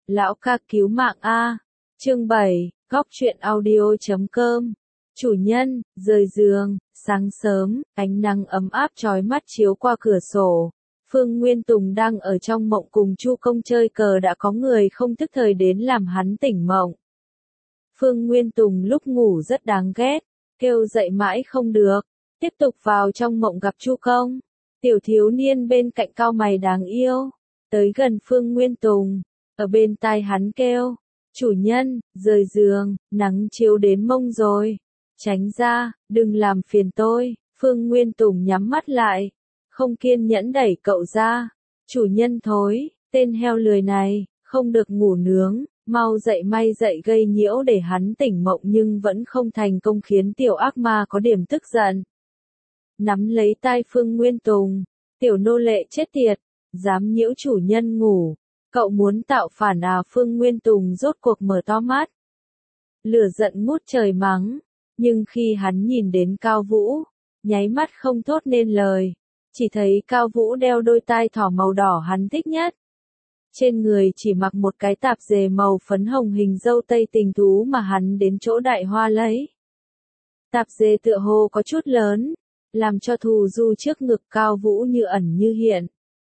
Lão ca cứu mạng a. Chương 7, góc truyện audio.com. Chủ nhân, rời giường, sáng sớm, ánh nắng ấm áp chói mắt chiếu qua cửa sổ. Phương Nguyên Tùng đang ở trong mộng cùng Chu Công chơi cờ đã có người không thức thời đến làm hắn tỉnh mộng. Phương Nguyên Tùng lúc ngủ rất đáng ghét, kêu dậy mãi không được, tiếp tục vào trong mộng gặp Chu Công. Tiểu thiếu niên bên cạnh cau mày đáng yêu, tới gần Phương Nguyên Tùng, ở bên tai hắn kêu, chủ nhân, rời giường, nắng chiếu đến mông rồi, tránh ra, đừng làm phiền tôi. Phương Nguyên Tùng nhắm mắt lại, không kiên nhẫn đẩy cậu ra, chủ nhân thối, tên heo lười này, không được ngủ nướng, mau dậy may dậy gây nhiễu để hắn tỉnh mộng nhưng vẫn không thành công khiến tiểu ác ma có điểm tức giận. Nắm lấy tai Phương Nguyên Tùng, tiểu nô lệ chết tiệt, dám nhiễu chủ nhân ngủ, cậu muốn tạo phản à? Phương Nguyên Tùng rốt cuộc mở to mắt. Lửa giận ngút trời mắng, nhưng khi hắn nhìn đến Cao Vũ, nháy mắt không thốt nên lời, chỉ thấy Cao Vũ đeo đôi tai thỏ màu đỏ hắn thích nhất. Trên người chỉ mặc một cái tạp dề màu phấn hồng hình dâu tây tình thú mà hắn đến chỗ Đại Hoa lấy. Tạp dề tựa hồ có chút lớn, làm cho thù du trước ngực Cao Vũ như ẩn như hiện,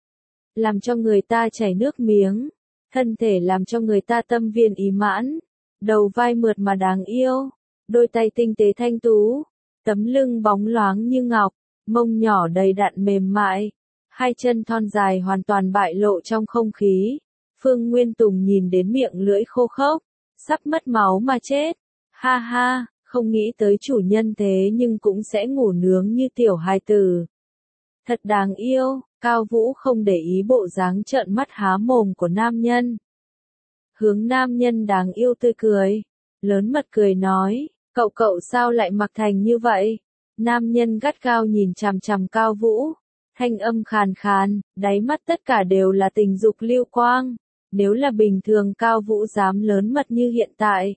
làm cho người ta chảy nước miếng, thân thể làm cho người ta tâm viên ý mãn, đầu vai mượt mà đáng yêu, đôi tay tinh tế thanh tú, tấm lưng bóng loáng như ngọc, mông nhỏ đầy đặn mềm mại, hai chân thon dài hoàn toàn bại lộ trong không khí. Phương Nguyên Tùng nhìn đến miệng lưỡi khô khốc, sắp mất máu mà chết. Ha ha, không nghĩ tới chủ nhân thế nhưng cũng sẽ ngủ nướng như tiểu hài tử. Thật đáng yêu. Cao Vũ không để ý bộ dáng trợn mắt há mồm của nam nhân. Hướng nam nhân đáng yêu tươi cười, lớn mật cười nói, cậu sao lại mặc thành như vậy? Nam nhân gắt gao nhìn chằm chằm Cao Vũ, thanh âm khàn khàn, đáy mắt tất cả đều là tình dục lưu quang. Nếu là bình thường Cao Vũ dám lớn mật như hiện tại,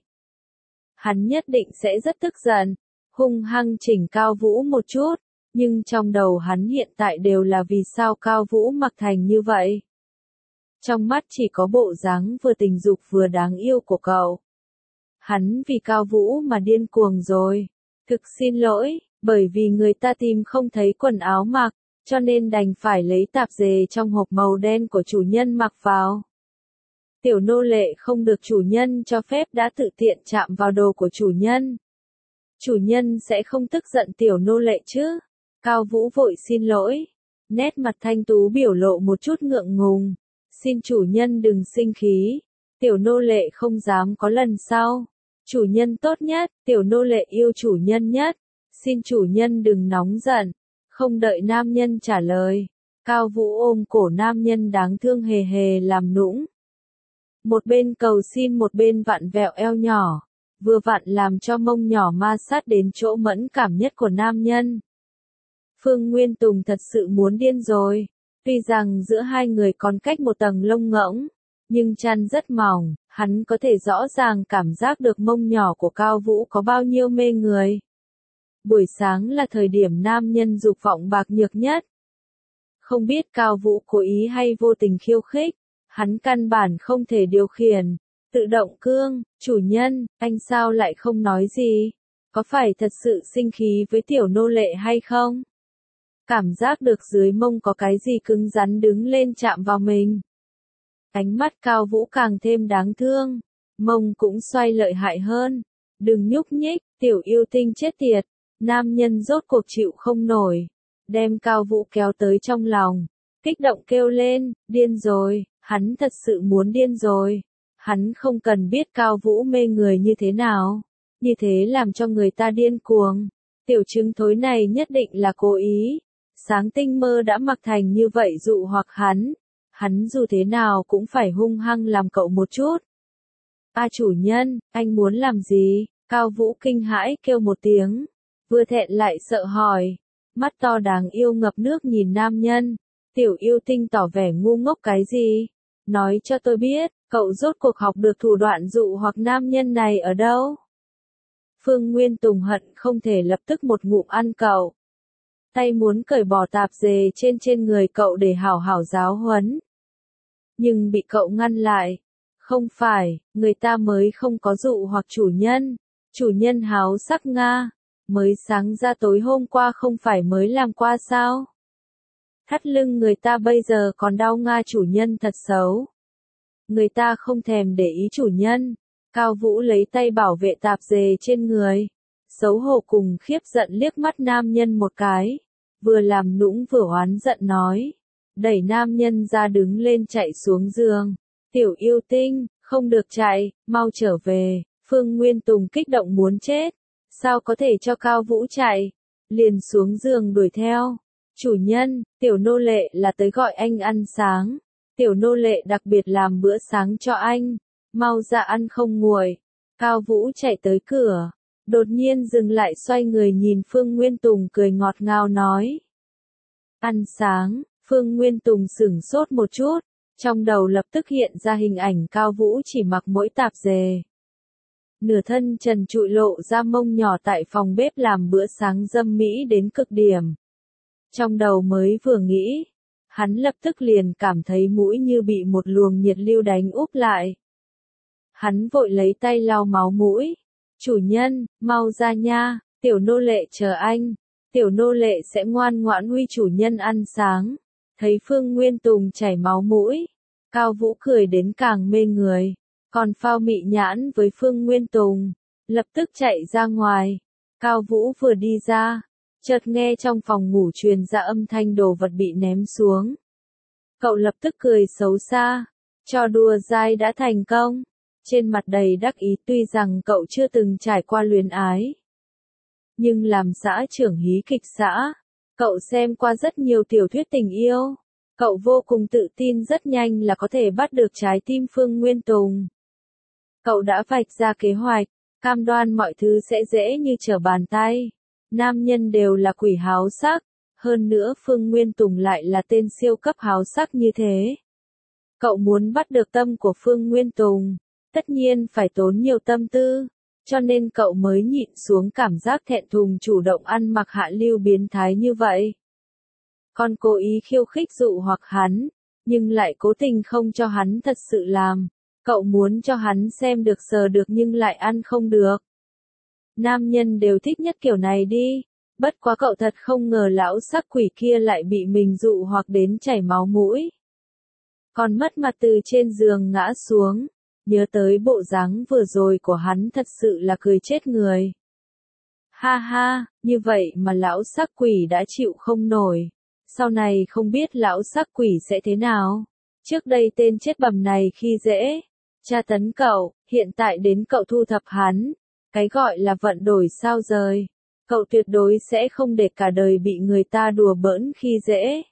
hắn nhất định sẽ rất tức giận, hung hăng chỉnh Cao Vũ một chút. Nhưng trong đầu hắn hiện tại đều là vì sao Cao Vũ mặc thành như vậy. Trong mắt chỉ có bộ dáng vừa tình dục vừa đáng yêu của cậu. Hắn vì Cao Vũ mà điên cuồng rồi. Thực xin lỗi, bởi vì người ta tìm không thấy quần áo mặc, cho nên đành phải lấy tạp dề trong hộp màu đen của chủ nhân mặc vào. Tiểu nô lệ không được chủ nhân cho phép đã tự tiện chạm vào đồ của chủ nhân. Chủ nhân sẽ không tức giận tiểu nô lệ chứ? Cao Vũ vội xin lỗi, nét mặt thanh tú biểu lộ một chút ngượng ngùng, xin chủ nhân đừng sinh khí, tiểu nô lệ không dám có lần sau, chủ nhân tốt nhất, tiểu nô lệ yêu chủ nhân nhất, xin chủ nhân đừng nóng giận. Không đợi nam nhân trả lời, Cao Vũ ôm cổ nam nhân đáng thương hề hề làm nũng. Một bên cầu xin một bên vặn vẹo eo nhỏ, vừa vặn làm cho mông nhỏ ma sát đến chỗ mẫn cảm nhất của nam nhân. Phương Nguyên Tùng thật sự muốn điên rồi, tuy rằng giữa hai người còn cách một tầng lông ngỗng, nhưng chăn rất mỏng, hắn có thể rõ ràng cảm giác được mông nhỏ của Cao Vũ có bao nhiêu mê người. Buổi sáng là thời điểm nam nhân dục vọng bạc nhược nhất. Không biết Cao Vũ cố ý hay vô tình khiêu khích, hắn căn bản không thể điều khiển, tự động cương, chủ nhân, anh sao lại không nói gì, có phải thật sự sinh khí với tiểu nô lệ hay không? Cảm giác được dưới mông có cái gì cứng rắn đứng lên chạm vào mình. Ánh mắt Cao Vũ càng thêm đáng thương, mông cũng xoay lợi hại hơn. Đừng nhúc nhích, tiểu yêu tinh chết tiệt. Nam nhân rốt cuộc chịu không nổi, đem Cao Vũ kéo tới trong lòng, kích động kêu lên, điên rồi, hắn thật sự muốn điên rồi. Hắn không cần biết Cao Vũ mê người như thế nào, như thế làm cho người ta điên cuồng. Tiểu trứng thối này nhất định là cố ý. Sáng tinh mơ đã mặc thành như vậy dụ hoặc hắn dù thế nào cũng phải hung hăng làm cậu một chút. A chủ nhân, anh muốn làm gì? Cao Vũ kinh hãi kêu một tiếng, vừa thẹn lại sợ hỏi, mắt to đáng yêu ngập nước nhìn nam nhân, tiểu yêu tinh tỏ vẻ ngu ngốc cái gì? Nói cho tôi biết, cậu rốt cuộc học được thủ đoạn dụ hoặc nam nhân này ở đâu? Phương Nguyên Tùng hận không thể lập tức một ngụm ăn cậu. Tay muốn cởi bỏ tạp dề trên người cậu để hảo hảo giáo huấn. Nhưng bị cậu ngăn lại. Không phải, người ta mới không có dụ hoặc chủ nhân. Chủ nhân háo sắc nga. Mới sáng ra tối hôm qua không phải mới làm qua sao? Thắt lưng người ta bây giờ còn đau nga, chủ nhân thật xấu. Người ta không thèm để ý chủ nhân. Cao Vũ lấy tay bảo vệ tạp dề trên người. Xấu hổ cùng khiếp giận liếc mắt nam nhân một cái. Vừa làm nũng vừa oán giận nói. Đẩy nam nhân ra đứng lên chạy xuống giường. Tiểu yêu tinh, không được chạy, mau trở về. Phương Nguyên Tùng kích động muốn chết. Sao có thể cho Cao Vũ chạy? Liền xuống giường đuổi theo. Chủ nhân, tiểu nô lệ là tới gọi anh ăn sáng. Tiểu nô lệ đặc biệt làm bữa sáng cho anh. Mau ra ăn không nguội. Cao Vũ chạy tới cửa. Đột nhiên dừng lại xoay người nhìn Phương Nguyên Tùng cười ngọt ngào nói. Ăn sáng, Phương Nguyên Tùng sửng sốt một chút. Trong đầu lập tức hiện ra hình ảnh Cao Vũ chỉ mặc mỗi tạp dề. Nửa thân trần trụi lộ ra mông nhỏ tại phòng bếp làm bữa sáng dâm mỹ đến cực điểm. Trong đầu mới vừa nghĩ, hắn lập tức liền cảm thấy mũi như bị một luồng nhiệt lưu đánh úp lại. Hắn vội lấy tay lau máu mũi. Chủ nhân, mau ra nha, tiểu nô lệ chờ anh. Tiểu nô lệ sẽ ngoan ngoãn huy chủ nhân ăn sáng. Thấy Phương Nguyên Tùng chảy máu mũi, Cao Vũ cười đến càng mê người. Còn phao mị nhãn với Phương Nguyên Tùng, lập tức chạy ra ngoài. Cao Vũ vừa đi ra, chợt nghe trong phòng ngủ truyền ra âm thanh đồ vật bị ném xuống. Cậu lập tức cười xấu xa, trò đùa dai đã thành công. Trên mặt đầy đắc ý, tuy rằng cậu chưa từng trải qua luyến ái. Nhưng làm xã trưởng hí kịch xã, cậu xem qua rất nhiều tiểu thuyết tình yêu. Cậu vô cùng tự tin rất nhanh là có thể bắt được trái tim Phương Nguyên Tùng. Cậu đã vạch ra kế hoạch, cam đoan mọi thứ sẽ dễ như trở bàn tay. Nam nhân đều là quỷ háo sắc, hơn nữa Phương Nguyên Tùng lại là tên siêu cấp háo sắc như thế. Cậu muốn bắt được tâm của Phương Nguyên Tùng, tất nhiên phải tốn nhiều tâm tư, cho nên cậu mới nhịn xuống cảm giác thẹn thùng chủ động ăn mặc hạ lưu biến thái như vậy. Còn cố ý khiêu khích dụ hoặc hắn, nhưng lại cố tình không cho hắn thật sự làm. Cậu muốn cho hắn xem được sờ được nhưng lại ăn không được. Nam nhân đều thích nhất kiểu này đi. Bất quá cậu thật không ngờ lão sắc quỷ kia lại bị mình dụ hoặc đến chảy máu mũi. Còn mất mặt từ trên giường ngã xuống. Nhớ tới bộ dáng vừa rồi của hắn thật sự là cười chết người. Ha ha, như vậy mà lão sắc quỷ đã chịu không nổi. Sau này không biết lão sắc quỷ sẽ thế nào. Trước đây tên chết bầm này khi dễ tra tấn cậu, hiện tại đến cậu thu thập hắn. Cái gọi là vận đổi sao rời. Cậu tuyệt đối sẽ không để cả đời bị người ta đùa bỡn khi dễ.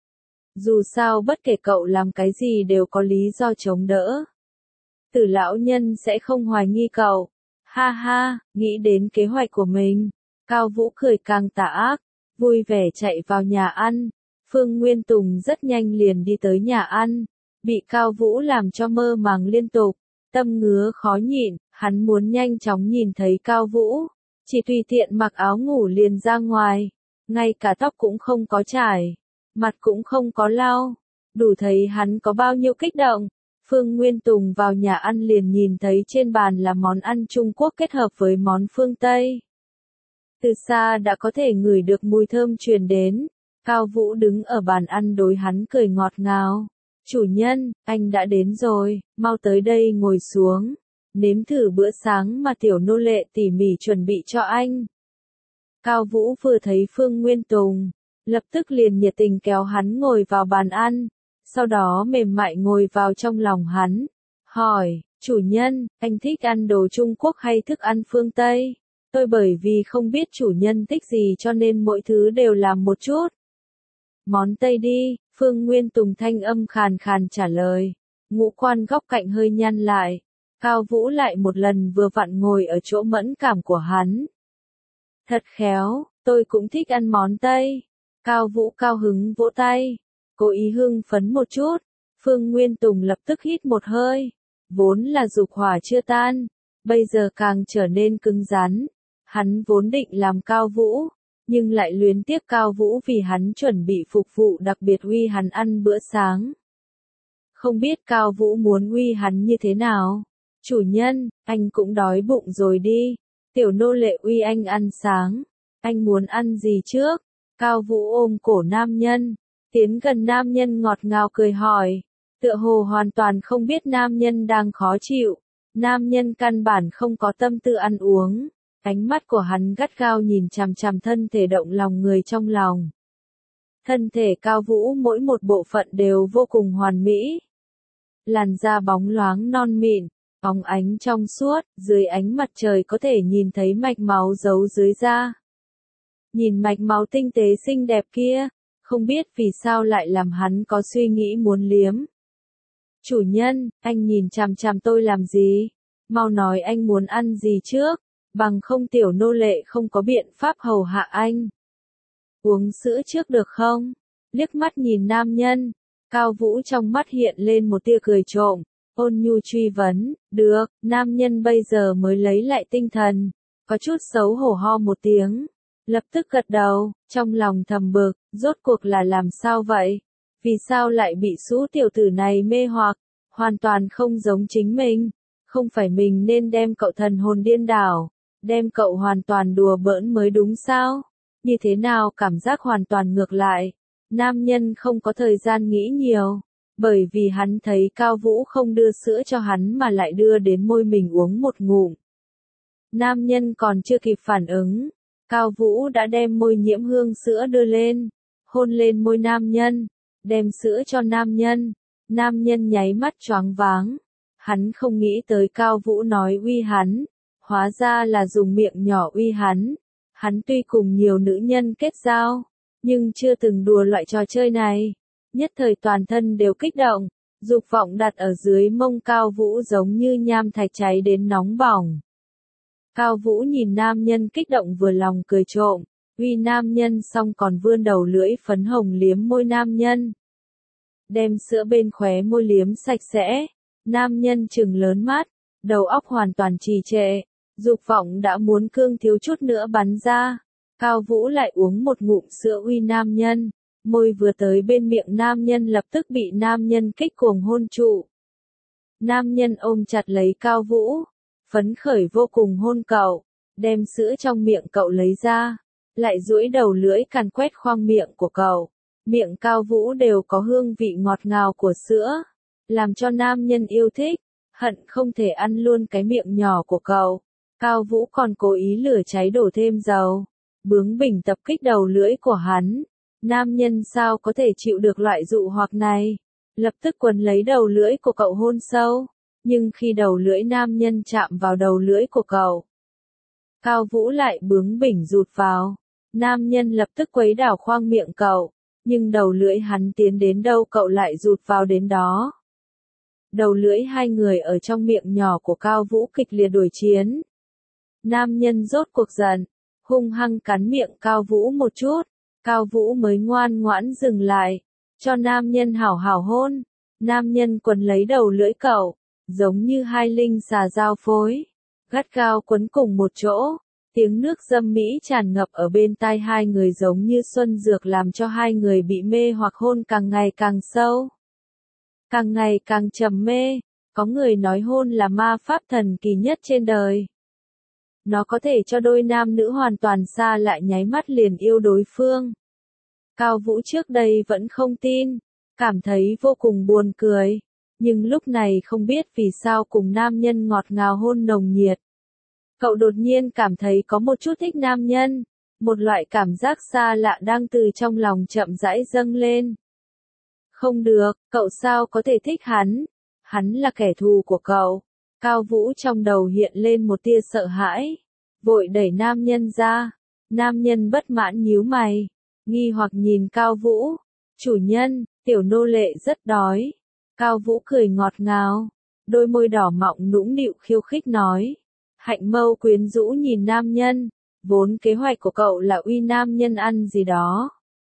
Dù sao bất kể cậu làm cái gì đều có lý do chống đỡ. Tử lão nhân sẽ không hoài nghi cậu. Ha ha, nghĩ đến kế hoạch của mình. Cao Vũ cười càng tà ác, vui vẻ chạy vào nhà ăn. Phương Nguyên Tùng rất nhanh liền đi tới nhà ăn. Bị Cao Vũ làm cho mơ màng liên tục, tâm ngứa khó nhịn, hắn muốn nhanh chóng nhìn thấy Cao Vũ, chỉ tùy tiện mặc áo ngủ liền ra ngoài, ngay cả tóc cũng không có chải, mặt cũng không có lau, đủ thấy hắn có bao nhiêu kích động. Phương Nguyên Tùng vào nhà ăn liền nhìn thấy trên bàn là món ăn Trung Quốc kết hợp với món phương Tây. Từ xa đã có thể ngửi được mùi thơm truyền đến, Cao Vũ đứng ở bàn ăn đối hắn cười ngọt ngào. Chủ nhân, anh đã đến rồi, mau tới đây ngồi xuống, nếm thử bữa sáng mà tiểu nô lệ tỉ mỉ chuẩn bị cho anh. Cao Vũ vừa thấy Phương Nguyên Tùng, lập tức liền nhiệt tình kéo hắn ngồi vào bàn ăn, sau đó mềm mại ngồi vào trong lòng hắn, hỏi, chủ nhân, anh thích ăn đồ Trung Quốc hay thức ăn phương Tây? Tôi bởi vì không biết chủ nhân thích gì cho nên mỗi thứ đều làm một chút. Món Tây đi, Phương Nguyên Tùng thanh âm khàn khàn trả lời. Ngũ quan góc cạnh hơi nhăn lại. Cao Vũ lại một lần vừa vặn ngồi ở chỗ mẫn cảm của hắn. Thật khéo, tôi cũng thích ăn món Tây. Cao Vũ cao hứng vỗ tay. Cố ý hưng phấn một chút. Phương Nguyên Tùng lập tức hít một hơi. Vốn là dục hỏa chưa tan. Bây giờ càng trở nên cứng rắn. Hắn vốn định làm Cao Vũ. Nhưng lại luyến tiếc Cao Vũ vì hắn chuẩn bị phục vụ đặc biệt huy hắn ăn bữa sáng. Không biết Cao Vũ muốn uy hắn như thế nào? Chủ nhân, anh cũng đói bụng rồi đi. Tiểu nô lệ uy anh ăn sáng. Anh muốn ăn gì trước? Cao Vũ ôm cổ nam nhân, tiến gần nam nhân ngọt ngào cười hỏi. Tựa hồ hoàn toàn không biết nam nhân đang khó chịu. Nam nhân căn bản không có tâm tư ăn uống. Ánh mắt của hắn gắt gao nhìn chằm chằm thân thể động lòng người trong lòng. Thân thể Cao Vũ mỗi một bộ phận đều vô cùng hoàn mỹ. Làn da bóng loáng non mịn, bóng ánh trong suốt, dưới ánh mặt trời có thể nhìn thấy mạch máu giấu dưới da. Nhìn mạch máu tinh tế xinh đẹp kia, không biết vì sao lại làm hắn có suy nghĩ muốn liếm. Chủ nhân, anh nhìn chằm chằm tôi làm gì? Mau nói anh muốn ăn gì trước, bằng không tiểu nô lệ không có biện pháp hầu hạ anh. Uống sữa trước được không? Liếc mắt nhìn nam nhân, Cao Vũ trong mắt hiện lên một tia cười trộm, ôn nhu truy vấn, được, nam nhân bây giờ mới lấy lại tinh thần, có chút xấu hổ ho một tiếng, lập tức gật đầu, trong lòng thầm bực, rốt cuộc là làm sao vậy? Vì sao lại bị Sũ tiểu tử này mê hoặc, hoàn toàn không giống chính mình, không phải mình nên đem cậu thần hồn điên đảo, đem cậu hoàn toàn đùa bỡn mới đúng sao? Như thế nào cảm giác hoàn toàn ngược lại? Nam nhân không có thời gian nghĩ nhiều, bởi vì hắn thấy Cao Vũ không đưa sữa cho hắn mà lại đưa đến môi mình uống một ngụm. Nam nhân còn chưa kịp phản ứng, Cao Vũ đã đem môi nhiễm hương sữa đưa lên, hôn lên môi nam nhân, đem sữa cho nam nhân. Nam nhân nháy mắt choáng váng, hắn không nghĩ tới Cao Vũ nói uy hắn, hóa ra là dùng miệng nhỏ uy hắn. Hắn tuy cùng nhiều nữ nhân kết giao, nhưng chưa từng đùa loại trò chơi này. Nhất thời toàn thân đều kích động, dục vọng đặt ở dưới mông Cao Vũ giống như nham thạch cháy đến nóng bỏng. Cao Vũ nhìn nam nhân kích động vừa lòng cười trộm, uy nam nhân xong còn vươn đầu lưỡi phấn hồng liếm môi nam nhân. Đem sữa bên khóe môi liếm sạch sẽ, nam nhân trừng lớn mắt, đầu óc hoàn toàn trì trệ. Dục vọng đã muốn cương thiếu chút nữa bắn ra. Cao Vũ lại uống một ngụm sữa uy nam nhân. Môi vừa tới bên miệng nam nhân lập tức bị nam nhân kích cuồng hôn trụ. Nam nhân ôm chặt lấy Cao Vũ, phấn khởi vô cùng hôn cậu, đem sữa trong miệng cậu lấy ra, lại duỗi đầu lưỡi càn quét khoang miệng của cậu. Miệng Cao Vũ đều có hương vị ngọt ngào của sữa, làm cho nam nhân yêu thích, hận không thể ăn luôn cái miệng nhỏ của cậu. Cao Vũ còn cố ý lửa cháy đổ thêm dầu, bướng bỉnh tập kích đầu lưỡi của hắn. Nam nhân sao có thể chịu được loại dụ hoặc này, lập tức quấn lấy đầu lưỡi của cậu hôn sâu, nhưng khi đầu lưỡi nam nhân chạm vào đầu lưỡi của cậu, Cao Vũ lại bướng bỉnh rụt vào. Nam nhân lập tức quấy đảo khoang miệng cậu, nhưng đầu lưỡi hắn tiến đến đâu cậu lại rụt vào đến đó. Đầu lưỡi hai người ở trong miệng nhỏ của Cao Vũ kịch liệt đuổi chiến. Nam nhân rốt cuộc giận, hung hăng cắn miệng Cao Vũ một chút, Cao Vũ mới ngoan ngoãn dừng lại, cho nam nhân hảo hảo hôn. Nam nhân quấn lấy đầu lưỡi cậu, giống như hai linh xà giao phối, gắt gao quấn cùng một chỗ. Tiếng nước dâm mỹ tràn ngập ở bên tai hai người giống như xuân dược làm cho hai người bị mê hoặc hôn càng ngày càng sâu, càng ngày càng trầm mê. Có người nói hôn là ma pháp thần kỳ nhất trên đời. Nó có thể cho đôi nam nữ hoàn toàn xa lại nháy mắt liền yêu đối phương. Cao Vũ trước đây vẫn không tin, cảm thấy vô cùng buồn cười, nhưng lúc này không biết vì sao cùng nam nhân ngọt ngào hôn nồng nhiệt. Cậu đột nhiên cảm thấy có một chút thích nam nhân, một loại cảm giác xa lạ đang từ trong lòng chậm rãi dâng lên. Không được, cậu sao có thể thích hắn? Hắn là kẻ thù của cậu. Cao Vũ trong đầu hiện lên một tia sợ hãi, vội đẩy nam nhân ra. Nam nhân bất mãn nhíu mày, nghi hoặc nhìn Cao Vũ. Chủ nhân, tiểu nô lệ rất đói. Cao Vũ cười ngọt ngào, đôi môi đỏ mọng nũng nịu khiêu khích nói. Hạnh mâu quyến rũ nhìn nam nhân, vốn kế hoạch của cậu là uy nam nhân ăn gì đó.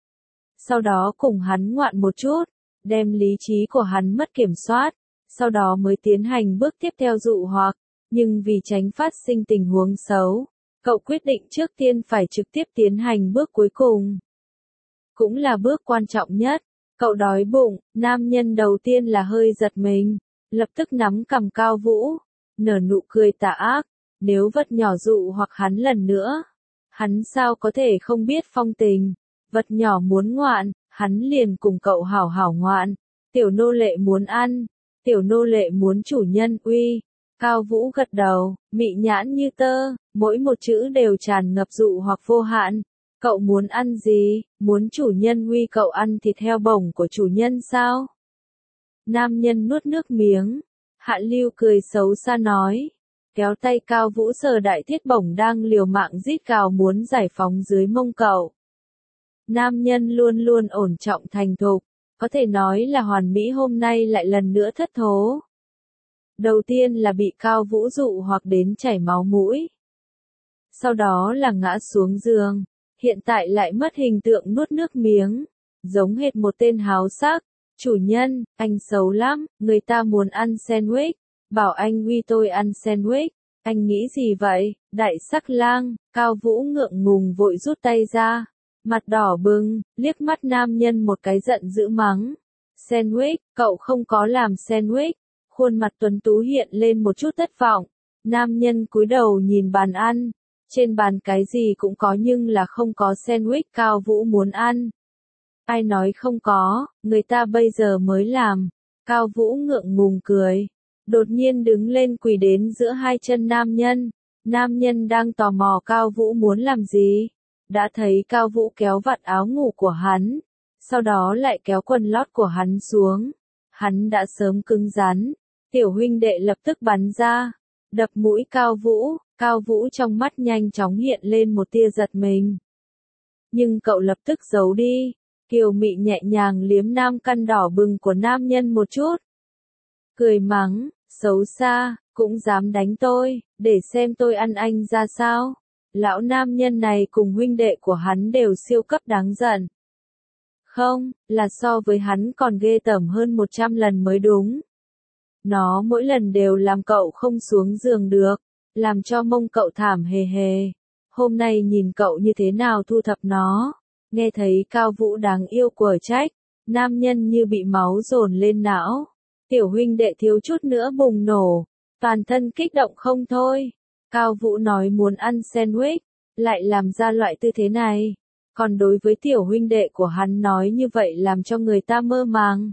Sau đó cùng hắn ngoạn một chút, đem lý trí của hắn mất kiểm soát, sau đó mới tiến hành bước tiếp theo dụ hoặc, nhưng vì tránh phát sinh tình huống xấu, cậu quyết định trước tiên phải trực tiếp tiến hành bước cuối cùng. Cũng là bước quan trọng nhất, Cậu đói bụng, nam nhân đầu tiên là hơi giật mình, lập tức nắm cằm Cao Vũ, nở nụ cười tà ác, nếu vật nhỏ dụ hoặc hắn lần nữa. Hắn sao có thể không biết phong tình, vật nhỏ muốn ngoạn, hắn liền cùng cậu hảo hảo ngoạn, tiểu nô lệ muốn ăn, tiểu nô lệ muốn chủ nhân uy. Cao Vũ gật đầu, mị nhãn như tơ, mỗi một chữ đều tràn ngập dụ hoặc vô hạn. Cậu muốn ăn gì, muốn chủ nhân uy cậu ăn thịt heo bổng của chủ nhân sao? Nam nhân nuốt nước miếng, Hạ Lưu cười xấu xa nói, kéo tay Cao Vũ sờ đại thiết bổng đang liều mạng rít gào muốn giải phóng dưới mông cậu. Nam nhân luôn luôn ổn trọng thành thục, có thể nói là hoàn mỹ hôm nay lại lần nữa thất thố. Đầu tiên là bị Cao Vũ dụ hoặc đến chảy máu mũi. Sau đó là ngã xuống giường, hiện tại lại mất hình tượng nuốt nước miếng, giống hệt một tên háo sắc. Chủ nhân, anh xấu lắm, người ta muốn ăn sandwich, bảo anh uy tôi ăn sandwich, anh nghĩ gì vậy, đại sắc lang. Cao Vũ ngượng ngùng vội rút tay ra, mặt đỏ bừng, liếc mắt nam nhân một cái giận dữ mắng. Sandwich, cậu không có làm sandwich, khuôn mặt tuấn tú hiện lên một chút thất vọng, nam nhân cúi đầu nhìn bàn ăn, trên bàn cái gì cũng có nhưng là không có sandwich Cao Vũ muốn ăn. Ai nói không có, người ta bây giờ mới làm. Cao Vũ ngượng ngùng cười, đột nhiên đứng lên quỳ đến giữa hai chân nam nhân. Nam nhân đang tò mò Cao Vũ muốn làm gì. Đã thấy Cao Vũ kéo vạt áo ngủ của hắn, sau đó lại kéo quần lót của hắn xuống. Hắn đã sớm cứng rắn, tiểu huynh đệ lập tức bắn ra, đập mũi Cao Vũ. Cao Vũ trong mắt nhanh chóng hiện lên một tia giật mình. Nhưng cậu lập tức giấu đi. Kiều Mị nhẹ nhàng liếm nam căn đỏ bừng của nam nhân một chút. Cười mắng, xấu xa, cũng dám đánh tôi, để xem tôi ăn anh ra sao. Lão nam nhân này cùng huynh đệ của hắn đều siêu cấp đáng giận. Không, là so với hắn còn ghê tởm hơn 100 lần mới đúng. Nó mỗi lần đều làm cậu không xuống giường được, làm cho mông cậu thảm hề hề. Hôm nay nhìn cậu như thế nào thu thập nó. Nghe thấy Cao Vũ đáng yêu quở trách, nam nhân như bị máu dồn lên não. Tiểu huynh đệ thiếu chút nữa bùng nổ, toàn thân kích động không thôi. Cao Vũ nói muốn ăn sandwich, lại làm ra loại tư thế này. Còn đối với tiểu huynh đệ của hắn nói như vậy làm cho người ta mơ màng.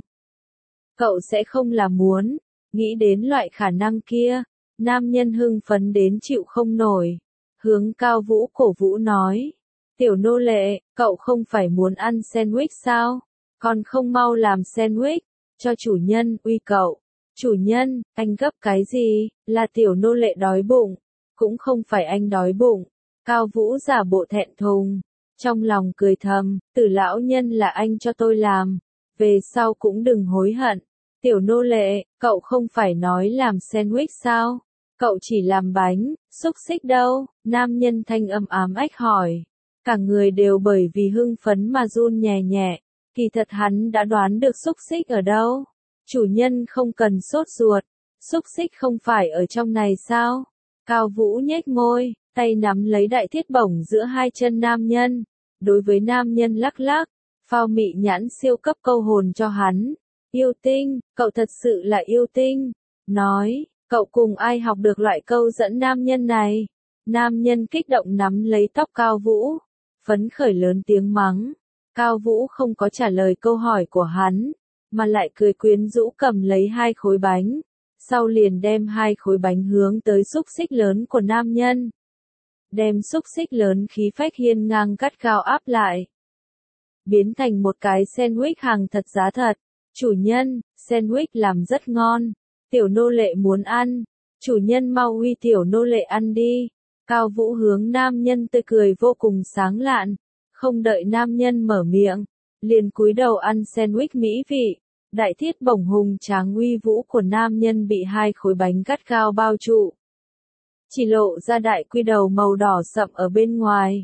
Cậu sẽ không là muốn, nghĩ đến loại khả năng kia. Nam nhân hưng phấn đến chịu không nổi. Hướng Cao Vũ cổ vũ nói. Tiểu nô lệ, cậu không phải muốn ăn sandwich sao? Còn không mau làm sandwich, cho chủ nhân uy cậu. Chủ nhân, anh gấp cái gì, là tiểu nô lệ đói bụng, cũng không phải anh đói bụng. Cao Vũ giả bộ thẹn thùng, trong lòng cười thầm, Tử lão nhân là anh cho tôi làm, về sau cũng đừng hối hận. Tiểu nô lệ, cậu không phải nói làm sandwich sao? Cậu chỉ làm bánh, xúc xích đâu? Nam nhân thanh âm ám ách hỏi. Cả người đều bởi vì hưng phấn mà run nhẹ nhẹ, kỳ thật hắn đã đoán được xúc xích ở đâu. Chủ nhân không cần sốt ruột, xúc xích không phải ở trong này sao? Cao Vũ nhếch môi, tay nắm lấy đại thiết bổng giữa hai chân nam nhân, đối với nam nhân lắc lắc, phao mị nhãn siêu cấp câu hồn cho hắn. Yêu tinh, cậu thật sự là yêu tinh. Nói, cậu cùng ai học được loại câu dẫn nam nhân này? Nam nhân kích động nắm lấy tóc Cao Vũ, phấn khởi lớn tiếng mắng. Cao Vũ không có trả lời câu hỏi của hắn, mà lại cười quyến rũ cầm lấy hai khối bánh, sau liền đem hai khối bánh hướng tới xúc xích lớn của nam nhân. Đem xúc xích lớn khí phách hiên ngang cắt gao áp lại, biến thành một cái sandwich hàng thật giá thật. Chủ nhân, sandwich làm rất ngon, tiểu nô lệ muốn ăn, chủ nhân mau uy tiểu nô lệ ăn đi. Cao Vũ hướng nam nhân tươi cười vô cùng sáng lạn, không đợi nam nhân mở miệng, liền cúi đầu ăn sandwich mỹ vị. Đại thiết bổng hùng tráng uy vũ của nam nhân bị hai khối bánh gắt gao bao trụ, chỉ lộ ra đại quy đầu màu đỏ sậm ở bên ngoài.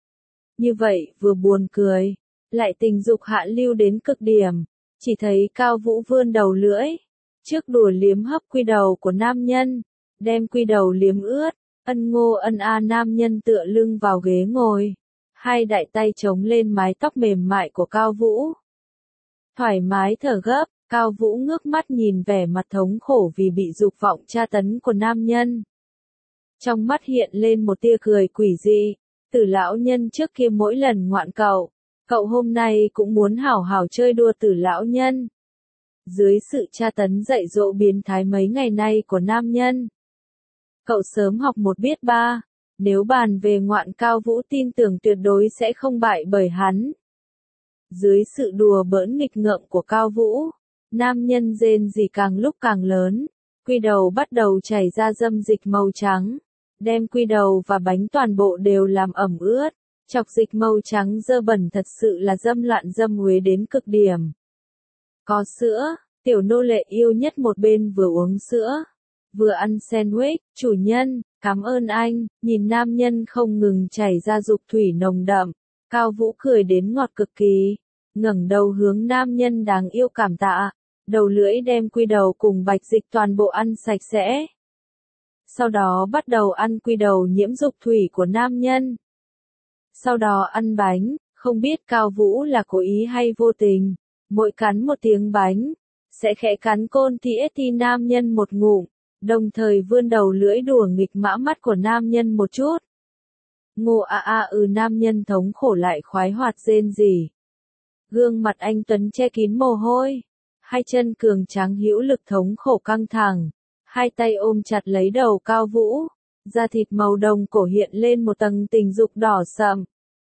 Như vậy vừa buồn cười, lại tình dục hạ lưu đến cực điểm, chỉ thấy Cao Vũ vươn đầu lưỡi, trước đùa liếm hấp quy đầu của nam nhân, đem quy đầu liếm ướt. Ân ngô ân a nam nhân tựa lưng vào ghế ngồi, hai đại tay chống lên mái tóc mềm mại của Cao Vũ. Thoải mái thở gấp, Cao Vũ ngước mắt nhìn vẻ mặt thống khổ vì bị dục vọng tra tấn của nam nhân. Trong mắt hiện lên một tia cười quỷ dị, Tử lão nhân trước kia mỗi lần ngoạn cậu hôm nay cũng muốn hảo hảo chơi đùa Tử lão nhân. Dưới sự tra tấn dạy dỗ biến thái mấy ngày nay của nam nhân, cậu sớm học một biết ba, nếu bàn về ngoạn Cao Vũ tin tưởng tuyệt đối sẽ không bại bởi hắn. Dưới sự đùa bỡn nghịch ngợm của Cao Vũ, nam nhân rên rỉ càng lúc càng lớn, quy đầu bắt đầu chảy ra dâm dịch màu trắng, đem quy đầu và bánh toàn bộ đều làm ẩm ướt, chọc dịch màu trắng dơ bẩn thật sự là dâm loạn dâm uế đến cực điểm. Có sữa, tiểu nô lệ yêu nhất một bên vừa uống sữa, vừa ăn sandwich, chủ nhân, cảm ơn anh, nhìn nam nhân không ngừng chảy ra dục thủy nồng đậm, Cao Vũ cười đến ngọt cực kỳ, ngẩng đầu hướng nam nhân đáng yêu cảm tạ, đầu lưỡi đem quy đầu cùng bạch dịch toàn bộ ăn sạch sẽ. Sau đó bắt đầu ăn quy đầu nhiễm dục thủy của nam nhân. Sau đó ăn bánh, không biết Cao Vũ là cố ý hay vô tình, mỗi cắn một tiếng bánh, sẽ khẽ cắn côn TST nam nhân một ngụm, đồng thời vươn đầu lưỡi đùa nghịch mã mắt của nam nhân một chút. Ngô nam nhân thống khổ lại khoái hoạt rên rỉ. Gương mặt anh Tuấn che kín mồ hôi, hai chân cường tráng hữu lực thống khổ căng thẳng, hai tay ôm chặt lấy đầu Cao Vũ, da thịt màu đồng cổ hiện lên một tầng tình dục đỏ sậm.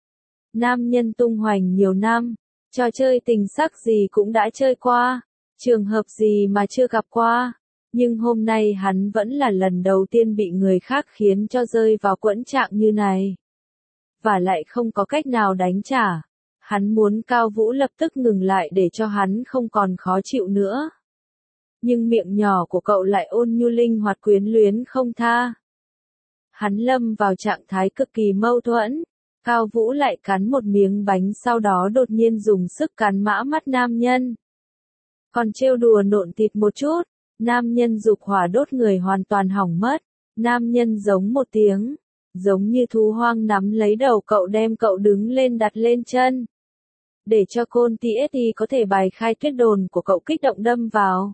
Nam nhân tung hoành nhiều năm, trò chơi tình sắc gì cũng đã chơi qua, trường hợp gì mà chưa gặp qua, nhưng hôm nay hắn vẫn là lần đầu tiên bị người khác khiến cho rơi vào quẫn trạng như này. Và lại không có cách nào đánh trả. Hắn muốn Cao Vũ lập tức ngừng lại để cho hắn không còn khó chịu nữa. Nhưng miệng nhỏ của cậu lại ôn nhu linh hoạt quyến luyến không tha. Hắn lâm vào trạng thái cực kỳ mâu thuẫn. Cao Vũ lại cắn một miếng bánh sau đó đột nhiên dùng sức cắn mã mắt nam nhân. Còn trêu đùa nộn thịt một chút, nam nhân dục hỏa đốt người hoàn toàn hỏng mất. Nam nhân giống một tiếng, giống như thú hoang nắm lấy đầu cậu đem cậu đứng lên đặt lên chân. Để cho côn TST có thể bài khai tuyết đồn của cậu kích động đâm vào.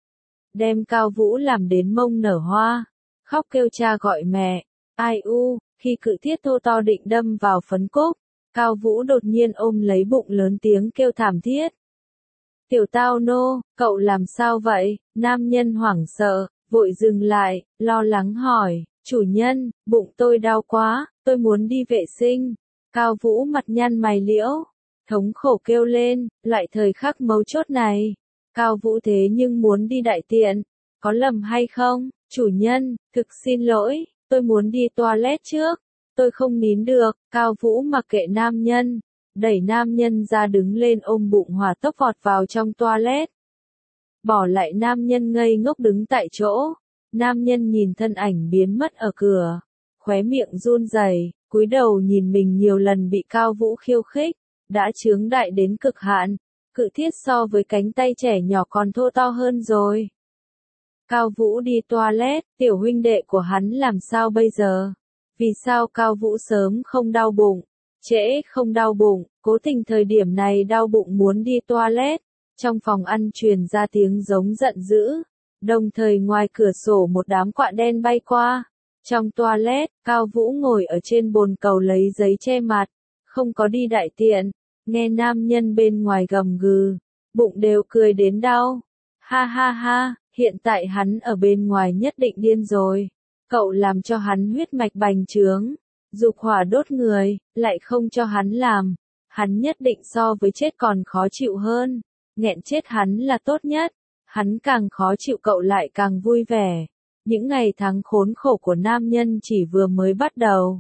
Đem Cao Vũ làm đến mông nở hoa, khóc kêu cha gọi mẹ, ai u, khi cự thiết thô to định đâm vào phấn cúc, Cao Vũ đột nhiên ôm lấy bụng lớn tiếng kêu thảm thiết. Tiểu tao nô, cậu làm sao vậy? Nam nhân hoảng sợ, vội dừng lại, lo lắng hỏi, chủ nhân, bụng tôi đau quá, tôi muốn đi vệ sinh. Cao Vũ mặt nhăn mày liễu, thống khổ kêu lên, lại thời khắc mấu chốt này. Cao Vũ thế nhưng muốn đi đại tiện, có lầm hay không? Chủ nhân, thực xin lỗi, tôi muốn đi toilet trước, tôi không nín được. Cao Vũ mặc kệ nam nhân, đẩy nam nhân ra đứng lên ôm bụng hỏa tốc vọt vào trong toilet. Bỏ lại nam nhân ngây ngốc đứng tại chỗ, nam nhân nhìn thân ảnh biến mất ở cửa, khóe miệng run rẩy, cúi đầu nhìn mình nhiều lần bị Cao Vũ khiêu khích, đã chướng đại đến cực hạn, cự thiết so với cánh tay trẻ nhỏ còn thô to hơn rồi. Cao Vũ đi toilet, tiểu huynh đệ của hắn làm sao bây giờ? Vì sao Cao Vũ sớm không đau bụng, trễ không đau bụng, cố tình thời điểm này đau bụng muốn đi toilet? Trong phòng ăn truyền ra tiếng giống giận dữ, đồng thời ngoài cửa sổ một đám quạ đen bay qua. Trong toilet, Cao Vũ ngồi ở trên bồn cầu lấy giấy che mặt, không có đi đại tiện, nghe nam nhân bên ngoài gầm gừ, bụng đều cười đến đau. Ha ha ha, hiện tại hắn ở bên ngoài nhất định điên rồi. Cậu làm cho hắn huyết mạch bành trướng, dục hỏa đốt người, lại không cho hắn làm. Hắn nhất định so với chết còn khó chịu hơn. Nghẹn chết hắn là tốt nhất. Hắn càng khó chịu cậu lại càng vui vẻ. Những ngày tháng khốn khổ của nam nhân chỉ vừa mới bắt đầu.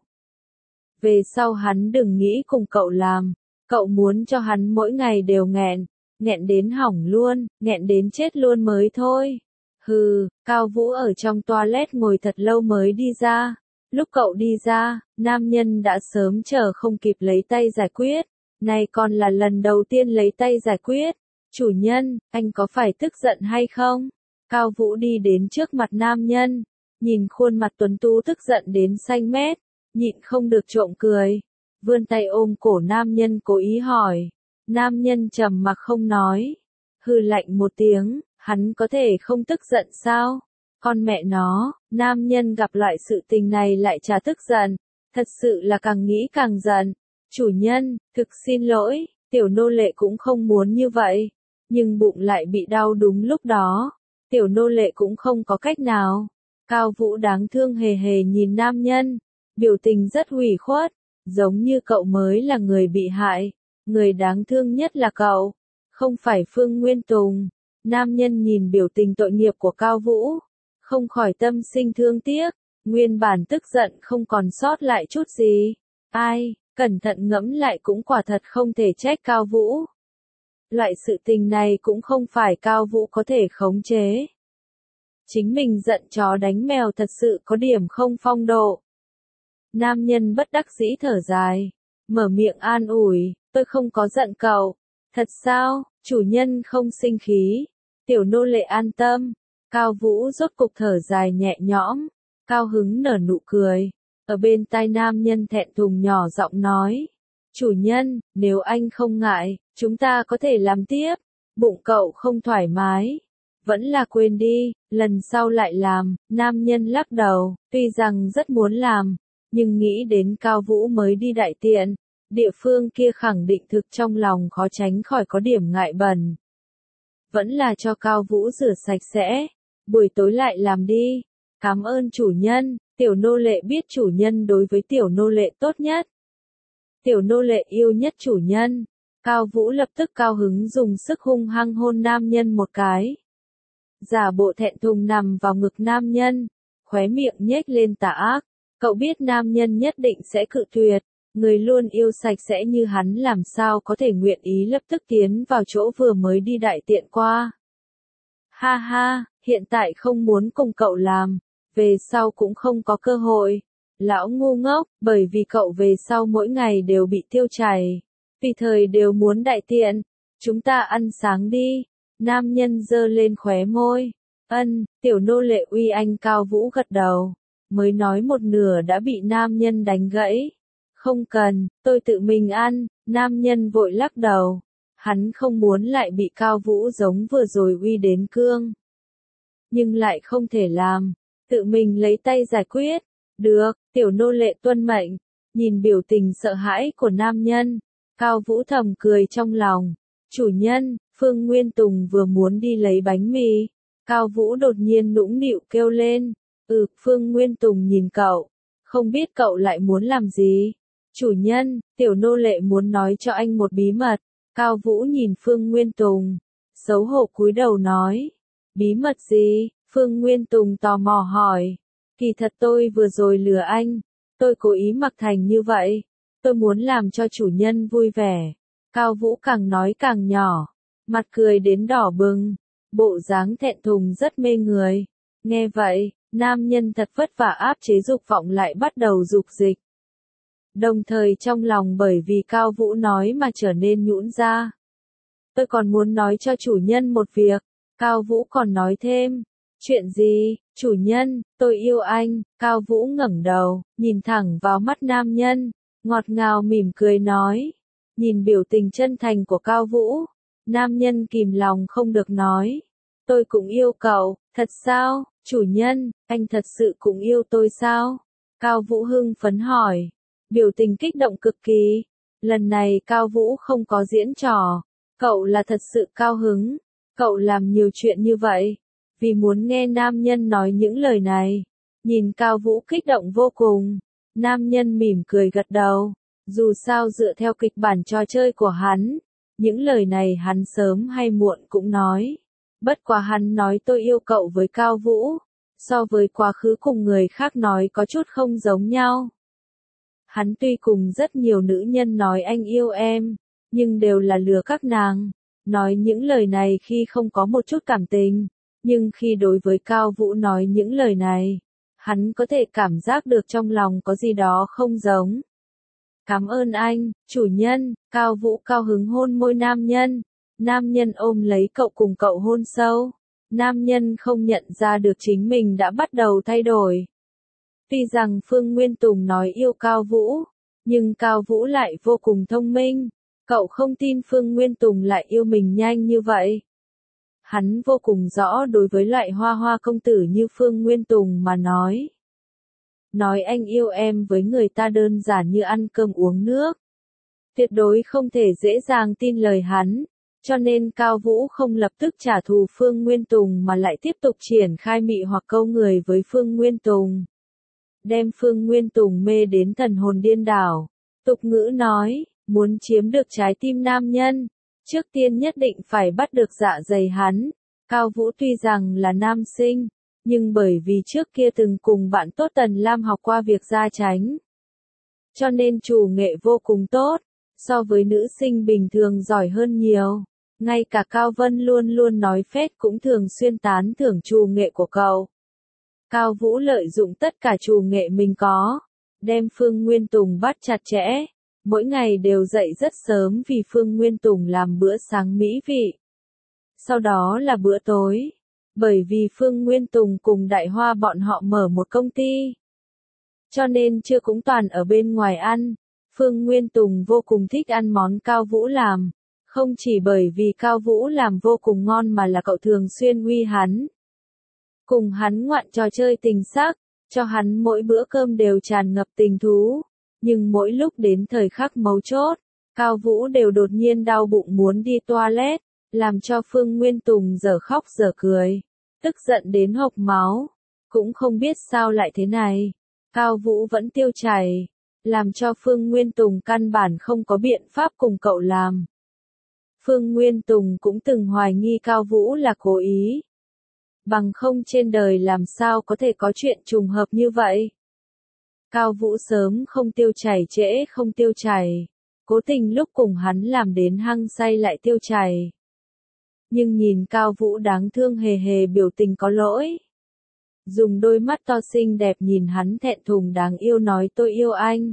Về sau hắn đừng nghĩ cùng cậu làm. Cậu muốn cho hắn mỗi ngày đều nghẹn. Nghẹn đến hỏng luôn, nghẹn đến chết luôn mới thôi. Hừ, Cao Vũ ở trong toilet ngồi thật lâu mới đi ra. Lúc cậu đi ra, nam nhân đã sớm chờ không kịp lấy tay giải quyết. Này còn là lần đầu tiên lấy tay giải quyết. Chủ nhân, anh có phải tức giận hay không? Cao Vũ đi đến trước mặt nam nhân, nhìn khuôn mặt tuấn tú tức giận đến xanh mét, nhịn không được trộm cười. Vươn tay ôm cổ nam nhân cố ý hỏi. Nam nhân trầm mặc không nói. Hừ lạnh một tiếng, hắn có thể không tức giận sao? Con mẹ nó, nam nhân gặp loại sự tình này lại chả tức giận. Thật sự là càng nghĩ càng giận. Chủ nhân, thực xin lỗi, tiểu nô lệ cũng không muốn như vậy. Nhưng bụng lại bị đau đúng lúc đó. Tiểu nô lệ cũng không có cách nào. Cao Vũ đáng thương hề hề nhìn nam nhân. Biểu tình rất ủy khuất. Giống như cậu mới là người bị hại. Người đáng thương nhất là cậu. Không phải Phương Nguyên Tùng. Nam nhân nhìn biểu tình tội nghiệp của Cao Vũ. Không khỏi tâm sinh thương tiếc. Nguyên bản tức giận không còn sót lại chút gì. Ai, cẩn thận ngẫm lại cũng quả thật không thể trách Cao Vũ. Loại sự tình này cũng không phải Cao Vũ có thể khống chế. Chính mình giận chó đánh mèo thật sự có điểm không phong độ. Nam nhân bất đắc dĩ thở dài. Mở miệng an ủi, tôi không có giận cậu. Thật sao, chủ nhân không sinh khí. Tiểu nô lệ an tâm. Cao Vũ rốt cục thở dài nhẹ nhõm. Cao hứng nở nụ cười. Ở bên tai nam nhân thẹn thùng nhỏ giọng nói. Chủ nhân, nếu anh không ngại, chúng ta có thể làm tiếp. Bụng cậu không thoải mái. Vẫn là quên đi, lần sau lại làm. Nam nhân lắc đầu, tuy rằng rất muốn làm, nhưng nghĩ đến Cao Vũ mới đi đại tiện. Địa phương kia khẳng định thực trong lòng khó tránh khỏi có điểm ngại bẩn. Vẫn là cho Cao Vũ rửa sạch sẽ. Buổi tối lại làm đi. Cảm ơn chủ nhân, tiểu nô lệ biết chủ nhân đối với tiểu nô lệ tốt nhất. Tiểu nô lệ yêu nhất chủ nhân. Cao Vũ lập tức cao hứng dùng sức hung hăng hôn nam nhân một cái. Giả bộ thẹn thùng nằm vào ngực nam nhân. Khóe miệng nhếch lên tà ác. Cậu biết nam nhân nhất định sẽ cự tuyệt. Người luôn yêu sạch sẽ như hắn làm sao có thể nguyện ý lập tức tiến vào chỗ vừa mới đi đại tiện qua. Ha ha, hiện tại không muốn cùng cậu làm. Về sau cũng không có cơ hội. Lão ngu ngốc, bởi vì cậu về sau mỗi ngày đều bị tiêu chảy. Tùy thời đều muốn đại tiện. Chúng ta ăn sáng đi. Nam nhân giơ lên khóe môi. Ân, tiểu nô lệ uy anh. Cao Vũ gật đầu. Mới nói một nửa đã bị nam nhân đánh gãy. Không cần, tôi tự mình ăn. Nam nhân vội lắc đầu. Hắn không muốn lại bị Cao Vũ giống vừa rồi uy đến cương. Nhưng lại không thể làm. Tự mình lấy tay giải quyết. Được, tiểu nô lệ tuân mệnh. Nhìn biểu tình sợ hãi của nam nhân. Cao Vũ thầm cười trong lòng. Chủ nhân, Phương Nguyên Tùng vừa muốn đi lấy bánh mì. Cao Vũ đột nhiên nũng nịu kêu lên. Phương Nguyên Tùng nhìn cậu. Không biết cậu lại muốn làm gì. Chủ nhân, tiểu nô lệ muốn nói cho anh một bí mật. Cao Vũ nhìn Phương Nguyên Tùng. Xấu hổ cúi đầu nói. Bí mật gì? Phương Nguyên Tùng tò mò hỏi. Kỳ thật tôi vừa rồi lừa anh. Tôi cố ý mặc thành như vậy. Tôi muốn làm cho chủ nhân vui vẻ. Cao Vũ càng nói càng nhỏ. Mặt cười đến đỏ bừng. Bộ dáng thẹn thùng rất mê người. Nghe vậy, nam nhân thật vất vả áp chế dục vọng lại bắt đầu dục dịch. Đồng thời trong lòng bởi vì Cao Vũ nói mà trở nên nhũn ra. Tôi còn muốn nói cho chủ nhân một việc. Cao Vũ còn nói thêm. Chuyện gì, chủ nhân, tôi yêu anh. Cao Vũ ngẩng đầu, nhìn thẳng vào mắt nam nhân. Ngọt ngào mỉm cười nói. Nhìn biểu tình chân thành của Cao Vũ. Nam nhân kìm lòng không được nói. Tôi cũng yêu cậu, thật sao, chủ nhân, anh thật sự cũng yêu tôi sao? Cao Vũ hưng phấn hỏi. Biểu tình kích động cực kỳ. Lần này Cao Vũ không có diễn trò. Cậu là thật sự cao hứng. Cậu làm nhiều chuyện như vậy. Vì muốn nghe nam nhân nói những lời này. Nhìn Cao Vũ kích động vô cùng. Nam nhân mỉm cười gật đầu. Dù sao dựa theo kịch bản trò chơi của hắn. Những lời này hắn sớm hay muộn cũng nói. Bất quá hắn nói tôi yêu cậu với Cao Vũ. So với quá khứ cùng người khác nói có chút không giống nhau. Hắn tuy cùng rất nhiều nữ nhân nói anh yêu em. Nhưng đều là lừa các nàng. Nói những lời này khi không có một chút cảm tình. Nhưng khi đối với Cao Vũ nói những lời này. Hắn có thể cảm giác được trong lòng có gì đó không giống. Cảm ơn anh, chủ nhân. Cao Vũ cao hứng hôn môi nam nhân. Nam nhân ôm lấy cậu cùng cậu hôn sâu. Nam nhân không nhận ra được chính mình đã bắt đầu thay đổi. Tuy rằng Phương Nguyên Tùng nói yêu Cao Vũ, nhưng Cao Vũ lại vô cùng thông minh. Cậu không tin Phương Nguyên Tùng lại yêu mình nhanh như vậy. Hắn vô cùng rõ đối với loại hoa hoa công tử như Phương Nguyên Tùng mà nói. Nói anh yêu em với người ta đơn giản như ăn cơm uống nước. Tuyệt đối không thể dễ dàng tin lời hắn, cho nên Cao Vũ không lập tức trả thù Phương Nguyên Tùng mà lại tiếp tục triển khai mị hoặc câu người với Phương Nguyên Tùng. Đem Phương Nguyên Tùng mê đến thần hồn điên đảo. Tục ngữ nói, muốn chiếm được trái tim nam nhân, trước tiên nhất định phải bắt được dạ dày hắn. Cao Vũ tuy rằng là nam sinh, nhưng bởi vì trước kia từng cùng bạn tốt Tần Lam học qua việc gia tránh, cho nên chủ nghệ vô cùng tốt, so với nữ sinh bình thường giỏi hơn nhiều. Ngay cả Cao Vân luôn luôn nói phét cũng thường xuyên tán thưởng chủ nghệ của cậu. Cao Vũ lợi dụng tất cả chủ nghệ mình có, đem Phương Nguyên Tùng bắt chặt chẽ, mỗi ngày đều dậy rất sớm vì Phương Nguyên Tùng làm bữa sáng mỹ vị. Sau đó là bữa tối, bởi vì Phương Nguyên Tùng cùng Đại Hoa bọn họ mở một công ty, cho nên trưa cũng toàn ở bên ngoài ăn. Phương Nguyên Tùng vô cùng thích ăn món Cao Vũ làm, không chỉ bởi vì Cao Vũ làm vô cùng ngon mà là cậu thường xuyên uy hắn. Cùng hắn ngoạn trò chơi tình sắc, cho hắn mỗi bữa cơm đều tràn ngập tình thú, nhưng mỗi lúc đến thời khắc mấu chốt, Cao Vũ đều đột nhiên đau bụng muốn đi toilet, làm cho Phương Nguyên Tùng dở khóc dở cười, tức giận đến hộc máu, cũng không biết sao lại thế này. Cao Vũ vẫn tiêu chảy, làm cho Phương Nguyên Tùng căn bản không có biện pháp cùng cậu làm. Phương Nguyên Tùng cũng từng hoài nghi Cao Vũ là cố ý. Bằng không trên đời làm sao có thể có chuyện trùng hợp như vậy. Cao Vũ sớm không tiêu chảy trễ không tiêu chảy, cố tình lúc cùng hắn làm đến hăng say lại tiêu chảy. Nhưng nhìn Cao Vũ đáng thương hề hề biểu tình có lỗi. Dùng đôi mắt to xinh đẹp nhìn hắn thẹn thùng đáng yêu nói tôi yêu anh.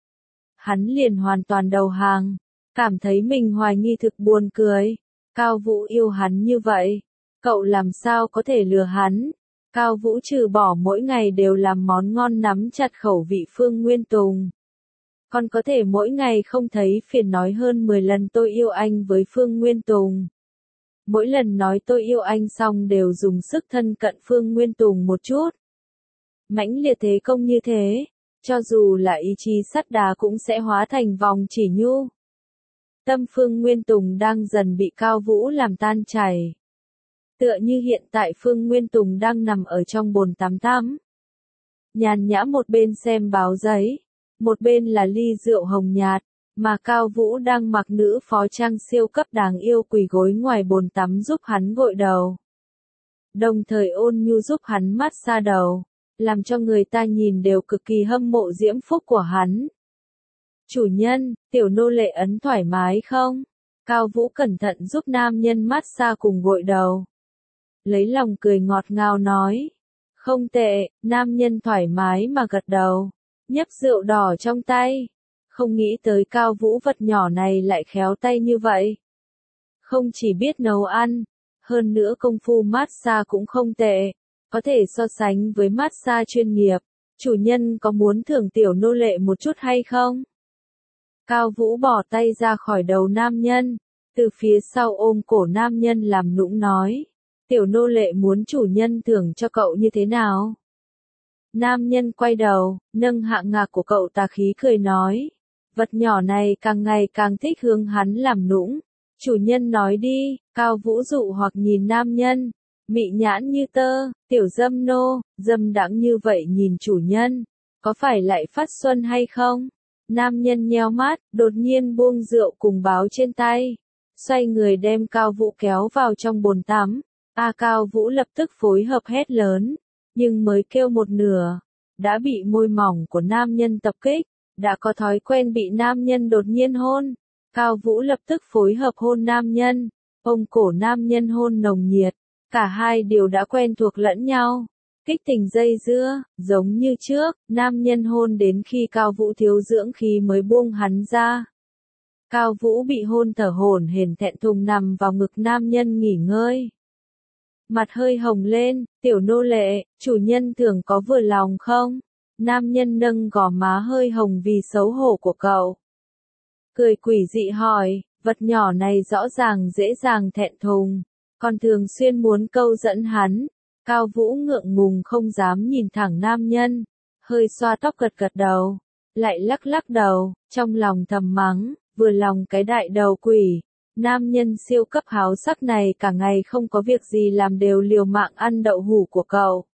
Hắn liền hoàn toàn đầu hàng, cảm thấy mình hoài nghi thực buồn cười. Cao Vũ yêu hắn như vậy, cậu làm sao có thể lừa hắn. Cao Vũ trừ bỏ mỗi ngày đều làm món ngon nắm chặt khẩu vị Phương Nguyên Tùng, còn có thể mỗi ngày không thấy phiền nói hơn 10 lần tôi yêu anh với Phương Nguyên Tùng. Mỗi lần nói tôi yêu anh xong đều dùng sức thân cận Phương Nguyên Tùng một chút. Mãnh liệt thế công như thế, cho dù là ý chí sắt đá cũng sẽ hóa thành vòng chỉ nhu. Tâm Phương Nguyên Tùng đang dần bị Cao Vũ làm tan chảy. Tựa như hiện tại Phương Nguyên Tùng đang nằm ở trong bồn tắm tắm. Nhàn nhã một bên xem báo giấy, một bên là ly rượu hồng nhạt, mà Cao Vũ đang mặc nữ phó trang siêu cấp đáng yêu quỳ gối ngoài bồn tắm giúp hắn gội đầu. Đồng thời ôn nhu giúp hắn massage đầu, làm cho người ta nhìn đều cực kỳ hâm mộ diễm phúc của hắn. Chủ nhân, tiểu nô lệ ấn thoải mái không? Cao Vũ cẩn thận giúp nam nhân massage cùng gội đầu. Lấy lòng cười ngọt ngào nói. Không tệ, nam nhân thoải mái mà gật đầu, nhấp rượu đỏ trong tay. Không nghĩ tới Cao Vũ vật nhỏ này lại khéo tay như vậy. Không chỉ biết nấu ăn, hơn nữa công phu massage cũng không tệ, có thể so sánh với massage chuyên nghiệp. Chủ nhân có muốn thưởng tiểu nô lệ một chút hay không? Cao Vũ bỏ tay ra khỏi đầu nam nhân, từ phía sau ôm cổ nam nhân làm nũng nói. Tiểu nô lệ muốn chủ nhân thưởng cho cậu như thế nào? Nam nhân quay đầu, nâng hạ ngạc của cậu tà khí cười nói. Vật nhỏ này càng ngày càng thích hướng hắn làm nũng. Chủ nhân nói đi. Cao Vũ dụ hoặc nhìn nam nhân, mị nhãn như tơ, tiểu dâm nô, dâm đãng như vậy nhìn chủ nhân, có phải lại phát xuân hay không? Nam nhân nheo mắt, đột nhiên buông rượu cùng báo trên tay, xoay người đem Cao Vũ kéo vào trong bồn tắm. Cao Vũ lập tức phối hợp hét lớn, nhưng mới kêu một nửa, đã bị môi mỏng của nam nhân tập kích, đã có thói quen bị nam nhân đột nhiên hôn. Cao Vũ lập tức phối hợp hôn nam nhân, ôm cổ nam nhân hôn nồng nhiệt, cả hai đều đã quen thuộc lẫn nhau. Kích tình dây dưa, giống như trước, nam nhân hôn đến khi Cao Vũ thiếu dưỡng khí mới buông hắn ra. Cao Vũ bị hôn thở hổn hển thẹn thùng nằm vào ngực nam nhân nghỉ ngơi. Mặt hơi hồng lên, tiểu nô lệ, chủ nhân thường có vừa lòng không? Nam nhân nâng gò má hơi hồng vì xấu hổ của cậu. Cười quỷ dị hỏi, Vật nhỏ này rõ ràng dễ dàng thẹn thùng, còn thường xuyên muốn câu dẫn hắn. Cao Vũ ngượng ngùng không dám nhìn thẳng nam nhân, hơi xoa tóc gật gật đầu, lại lắc lắc đầu, trong lòng thầm mắng, vừa lòng cái đại đầu quỷ. Nam nhân siêu cấp háo sắc này cả ngày không có việc gì làm đều liều mạng ăn đậu hũ của cậu.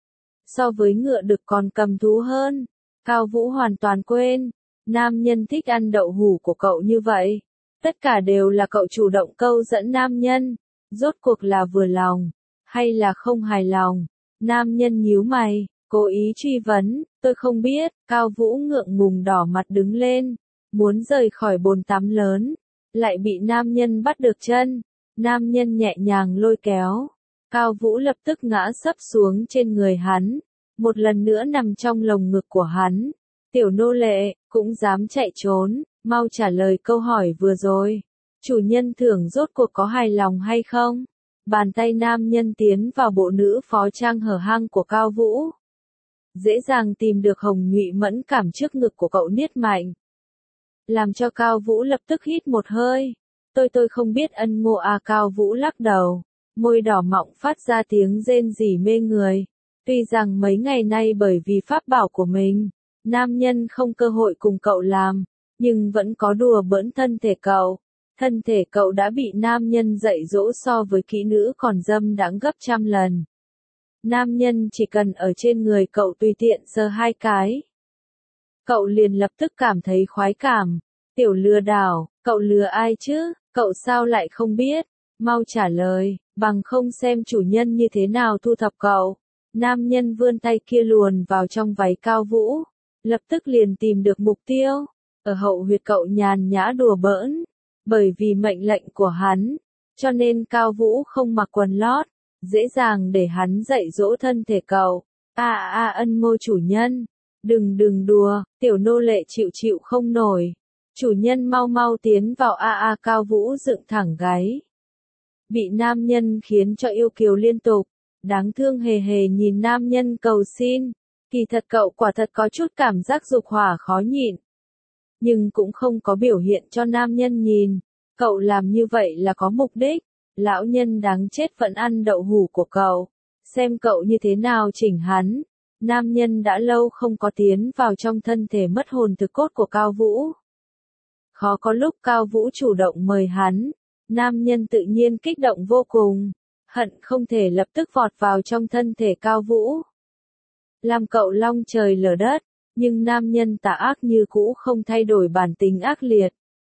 So với ngựa đực còn cầm thú hơn, Cao Vũ hoàn toàn quên, nam nhân thích ăn đậu hũ của cậu như vậy. Tất cả đều là cậu chủ động câu dẫn nam nhân, rốt cuộc là vừa lòng, hay là không hài lòng. Nam nhân nhíu mày, cố ý truy vấn, tôi không biết. Cao Vũ ngượng ngùng đỏ mặt đứng lên, muốn rời khỏi bồn tắm lớn, lại bị nam nhân bắt được chân. Nam nhân nhẹ nhàng lôi kéo, Cao Vũ lập tức ngã sấp xuống trên người hắn, một lần nữa nằm trong lồng ngực của hắn. Tiểu nô lệ, cũng dám chạy trốn, mau trả lời câu hỏi vừa rồi. Chủ nhân thưởng rốt cuộc có hài lòng hay không? Bàn tay nam nhân tiến vào bộ nữ phó trang hở hang của Cao Vũ. Dễ dàng tìm được hồng nhụy mẫn cảm trước ngực của cậu niết mạnh. Làm cho Cao Vũ lập tức hít một hơi. Tôi không biết ân ngộ à. Cao Vũ lắc đầu, môi đỏ mọng phát ra tiếng rên rỉ mê người. Tuy rằng mấy ngày nay bởi vì pháp bảo của mình, nam nhân không cơ hội cùng cậu làm, nhưng vẫn có đùa bỡn thân thể cậu. Thân thể cậu đã bị nam nhân dạy dỗ so với kỹ nữ còn dâm đãng gấp trăm lần. Nam nhân chỉ cần ở trên người cậu tùy tiện sờ hai cái, cậu liền lập tức cảm thấy khoái cảm. Tiểu lừa đảo, cậu lừa ai chứ? Cậu sao lại không biết? Mau trả lời, bằng không xem chủ nhân như thế nào thu thập cậu. Nam nhân vươn tay kia luồn vào trong váy Cao Vũ, lập tức liền tìm được mục tiêu. Ở hậu huyệt cậu nhàn nhã đùa bỡn. Bởi vì mệnh lệnh của hắn, cho nên Cao Vũ không mặc quần lót, dễ dàng để hắn dạy dỗ thân thể cậu. Ân ngô chủ nhân, đừng đùa, tiểu nô lệ chịu không nổi. Chủ nhân mau tiến vào. Cao Vũ dựng thẳng gáy, bị nam nhân khiến cho yêu kiều liên tục, đáng thương hề hề nhìn nam nhân cầu xin. Kỳ thật cậu quả thật có chút cảm giác dục hỏa khó nhịn, nhưng cũng không có biểu hiện cho nam nhân nhìn. Cậu làm như vậy là có mục đích. Lão nhân đáng chết vẫn ăn đậu hũ của cậu, xem cậu như thế nào chỉnh hắn. Nam nhân đã lâu không có tiến vào trong thân thể mất hồn thực cốt của Cao Vũ. Khó có lúc Cao Vũ chủ động mời hắn, nam nhân tự nhiên kích động vô cùng, hận không thể lập tức vọt vào trong thân thể Cao Vũ, làm cậu long trời lở đất. Nhưng nam nhân tà ác như cũ không thay đổi bản tính ác liệt.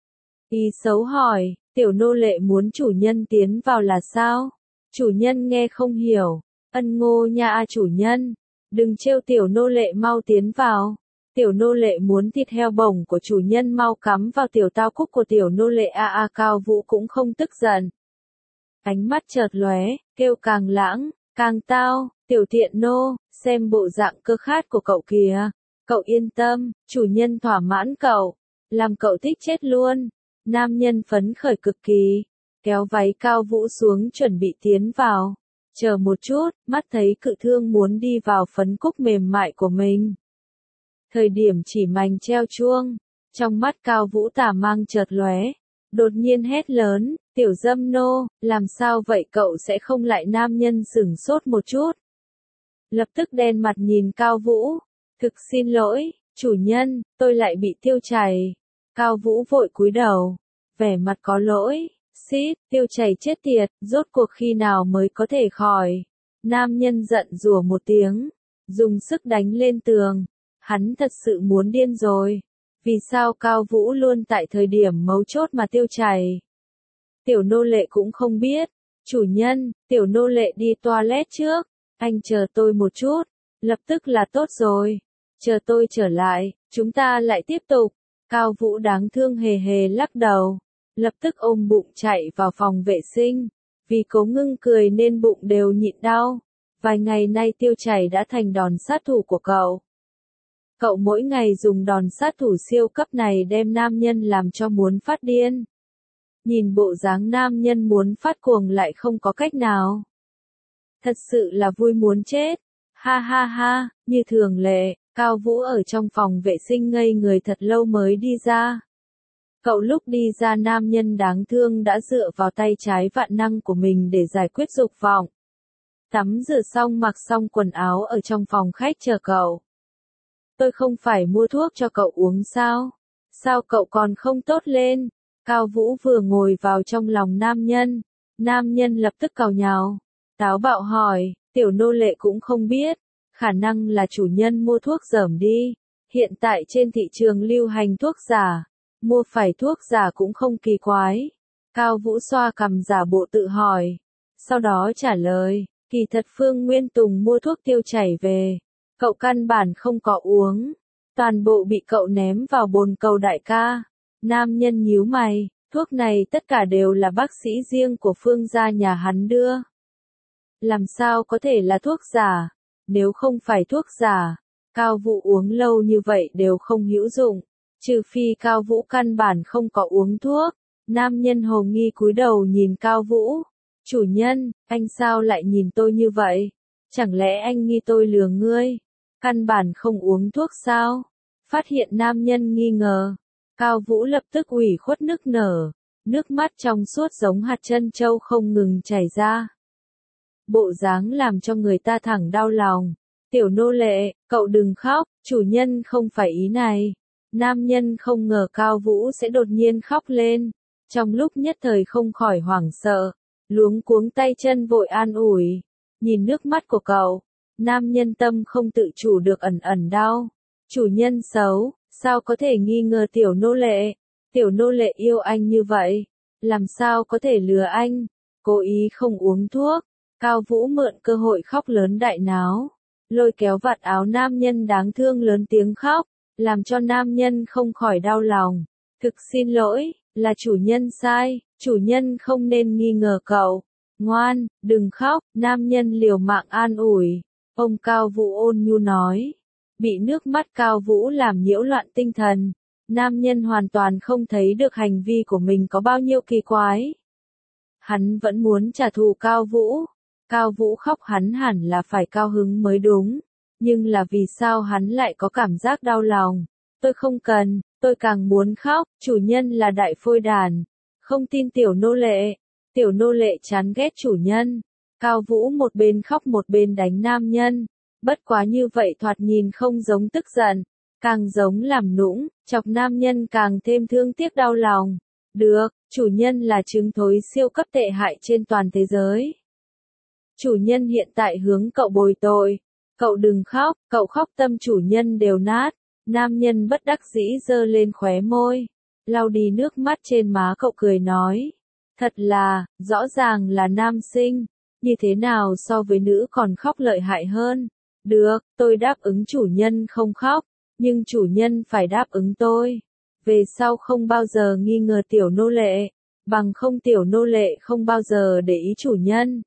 Y xấu hỏi, tiểu nô lệ muốn chủ nhân tiến vào là sao? Chủ nhân nghe không hiểu. Ân ngô nha. Chủ nhân, đừng trêu tiểu nô lệ, mau tiến vào. Tiểu nô lệ muốn thịt heo bổng của chủ nhân, mau cắm vào tiểu tao cúc của tiểu nô lệ. Cao Vũ cũng không tức giận. Ánh mắt chợt lóe, kêu càng lãng, càng tao, tiểu tiện nô, xem bộ dạng cơ khát của cậu kìa. Cậu yên tâm, chủ nhân thỏa mãn cậu, làm cậu thích chết luôn. Nam nhân phấn khởi cực kỳ, kéo váy Cao Vũ xuống chuẩn bị tiến vào. Chờ một chút, mắt thấy cự thương muốn đi vào phấn cúc mềm mại của mình. Thời điểm chỉ mảnh treo chuông, trong mắt Cao Vũ tà mang chợt lóe, đột nhiên hét lớn, tiểu dâm nô, làm sao vậy? Cậu sẽ không lại? Nam nhân sửng sốt một chút, lập tức đen mặt nhìn Cao Vũ. Thực xin lỗi, chủ nhân, tôi lại bị tiêu chảy. Cao Vũ vội cúi đầu, vẻ mặt có lỗi. Xít, tiêu chảy chết tiệt, rốt cuộc khi nào mới có thể khỏi? Nam nhân giận rủa một tiếng, dùng sức đánh lên tường. Hắn thật sự muốn điên rồi. Vì sao Cao Vũ luôn tại thời điểm mấu chốt mà tiêu chảy? Tiểu nô lệ cũng không biết. Chủ nhân, tiểu nô lệ đi toilet trước. Anh chờ tôi một chút, lập tức là tốt rồi. Chờ tôi trở lại, chúng ta lại tiếp tục. Cao Vũ đáng thương hề hề lắc đầu, lập tức ôm bụng chạy vào phòng vệ sinh. Vì cố ngưng cười nên bụng đều nhịn đau. Vài ngày nay tiêu chảy đã thành đòn sát thủ của cậu. Cậu mỗi ngày dùng đòn sát thủ siêu cấp này đem nam nhân làm cho muốn phát điên. Nhìn bộ dáng nam nhân muốn phát cuồng lại không có cách nào. Thật sự là vui muốn chết. Ha, như thường lệ, Cao Vũ ở trong phòng vệ sinh ngây người thật lâu mới đi ra. Cậu lúc đi ra nam nhân đáng thương đã dựa vào tay trái vạn năng của mình để giải quyết dục vọng. Tắm rửa xong mặc xong quần áo ở trong phòng khách chờ cậu. Tôi không phải mua thuốc cho cậu uống sao? Sao cậu còn không tốt lên? Cao Vũ vừa ngồi vào trong lòng nam nhân. Nam nhân lập tức càu nhàu. Táo bạo hỏi, tiểu nô lệ cũng không biết. Khả năng là chủ nhân mua thuốc dởm đi. Hiện tại trên thị trường lưu hành thuốc giả. Mua phải thuốc giả cũng không kỳ quái. Cao Vũ xoa cằm giả bộ tự hỏi. Sau đó trả lời, kỳ thật Phương Nguyên Tùng mua thuốc tiêu chảy về. Cậu căn bản không có uống. Toàn bộ bị cậu ném vào bồn cầu đại ca. Nam nhân nhíu mày, thuốc này tất cả đều là bác sĩ riêng của Phương gia nhà hắn đưa. Làm sao có thể là thuốc giả? Nếu không phải thuốc giả, Cao Vũ uống lâu như vậy đều không hữu dụng. Trừ phi Cao Vũ căn bản không có uống thuốc. Nam nhân hồ nghi cúi đầu nhìn Cao Vũ. Chủ nhân, anh sao lại nhìn tôi như vậy? Chẳng lẽ anh nghi tôi lừa ngươi? Căn bản không uống thuốc sao? Phát hiện nam nhân nghi ngờ. Cao Vũ lập tức ủy khuất nức nở. Nước mắt trong suốt giống hạt trân châu không ngừng chảy ra. Bộ dáng làm cho người ta thẳng đau lòng. Tiểu nô lệ, cậu đừng khóc, chủ nhân không phải ý này. Nam nhân không ngờ Cao Vũ sẽ đột nhiên khóc lên. Trong lúc nhất thời không khỏi hoảng sợ. Luống cuống tay chân vội an ủi. Nhìn nước mắt của cậu. Nam nhân tâm không tự chủ được ẩn ẩn đau. Chủ nhân xấu, sao có thể nghi ngờ tiểu nô lệ? Tiểu nô lệ yêu anh như vậy. Làm sao có thể lừa anh? Cố ý không uống thuốc. Cao Vũ mượn cơ hội khóc lớn đại náo. Lôi kéo vạt áo nam nhân đáng thương lớn tiếng khóc. Làm cho nam nhân không khỏi đau lòng. Thực xin lỗi, là chủ nhân sai. Chủ nhân không nên nghi ngờ cậu. Ngoan, đừng khóc. Nam nhân liều mạng an ủi. Ông Cao Vũ ôn nhu nói. Bị nước mắt Cao Vũ làm nhiễu loạn tinh thần. Nam nhân hoàn toàn không thấy được hành vi của mình có bao nhiêu kỳ quái. Hắn vẫn muốn trả thù Cao Vũ. Cao Vũ khóc hắn hẳn là phải cao hứng mới đúng. Nhưng là vì sao hắn lại có cảm giác đau lòng? Tôi không cần, tôi càng muốn khóc. Chủ nhân là đại phôi đàn. Không tin tiểu nô lệ. Tiểu nô lệ chán ghét chủ nhân. Cao Vũ một bên khóc một bên đánh nam nhân. Bất quá như vậy thoạt nhìn không giống tức giận, càng giống làm nũng, chọc nam nhân càng thêm thương tiếc đau lòng. Được, chủ nhân là trứng thối siêu cấp tệ hại trên toàn thế giới. Chủ nhân hiện tại hướng cậu bồi tội. Cậu đừng khóc, cậu khóc tâm chủ nhân đều nát. Nam nhân bất đắc dĩ giơ lên khóe môi. Lau đi nước mắt trên má cậu cười nói. Thật là, rõ ràng là nam sinh. Như thế nào so với nữ còn khóc lợi hại hơn. Được, tôi đáp ứng chủ nhân không khóc. Nhưng chủ nhân phải đáp ứng tôi. Về sau không bao giờ nghi ngờ tiểu nô lệ. Bằng không tiểu nô lệ không bao giờ để ý chủ nhân.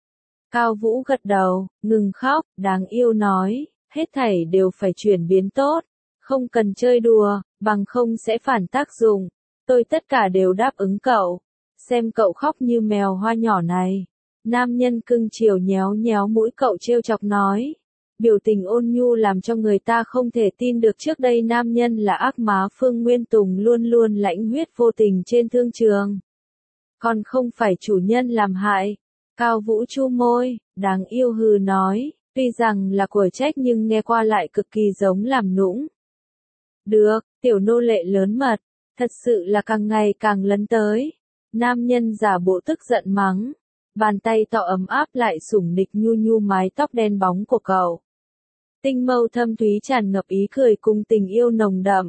Cao Vũ gật đầu, ngừng khóc, đáng yêu nói. Hết thảy đều phải chuyển biến tốt. Không cần chơi đùa, bằng không sẽ phản tác dụng. Tôi tất cả đều đáp ứng cậu. Xem cậu khóc như mèo hoa nhỏ này. Nam nhân cưng chiều nhéo nhéo mũi cậu trêu chọc nói. Biểu tình ôn nhu làm cho người ta không thể tin được trước đây nam nhân là ác má Phương Nguyên Tùng luôn luôn lãnh huyết vô tình trên thương trường. Còn không phải chủ nhân làm hại. Cao Vũ chu môi, đáng yêu hừ nói, tuy rằng là của trách nhưng nghe qua lại cực kỳ giống làm nũng. Được, tiểu nô lệ lớn mật, thật sự là càng ngày càng lấn tới. Nam nhân giả bộ tức giận mắng. Bàn tay to ấm áp lại sủng nịch nhu nhu mái tóc đen bóng của cậu. Tinh mâu thâm thúy tràn ngập ý cười cùng tình yêu nồng đậm.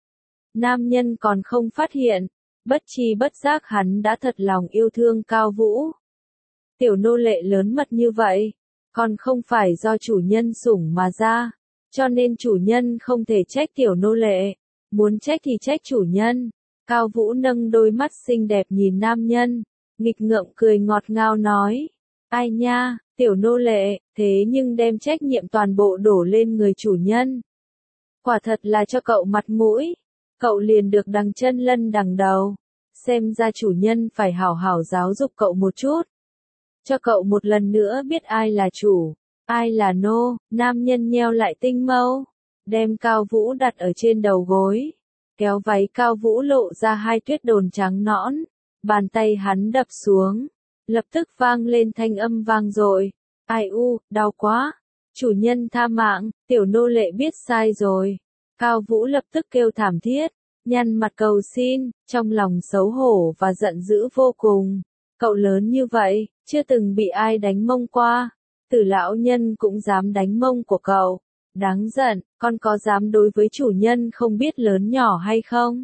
Nam nhân còn không phát hiện, bất tri bất giác hắn đã thật lòng yêu thương Cao Vũ. Tiểu nô lệ lớn mật như vậy, còn không phải do chủ nhân sủng mà ra, cho nên chủ nhân không thể trách tiểu nô lệ, muốn trách thì trách chủ nhân. Cao Vũ nâng đôi mắt xinh đẹp nhìn nam nhân, nghịch ngợm cười ngọt ngào nói, ai nha, tiểu nô lệ, thế nhưng đem trách nhiệm toàn bộ đổ lên người chủ nhân. Quả thật là cho cậu mặt mũi, cậu liền được đằng chân lân đằng đầu, xem ra chủ nhân phải hảo hảo giáo dục cậu một chút. Cho cậu một lần nữa biết ai là chủ, ai là nô. Nam nhân nheo lại tinh mâu, đem Cao Vũ đặt ở trên đầu gối. kéo váy Cao Vũ lộ ra hai tuyết đồn trắng nõn, bàn tay hắn đập xuống, lập tức vang lên thanh âm vang dội, ai u, đau quá, chủ nhân tha mạng, tiểu nô lệ biết sai rồi. Cao Vũ lập tức kêu thảm thiết, nhăn mặt cầu xin, trong lòng xấu hổ và giận dữ vô cùng. Cậu lớn như vậy, chưa từng bị ai đánh mông qua, Tử lão nhân cũng dám đánh mông của cậu. Đáng giận, con có dám đối với chủ nhân không biết lớn nhỏ hay không?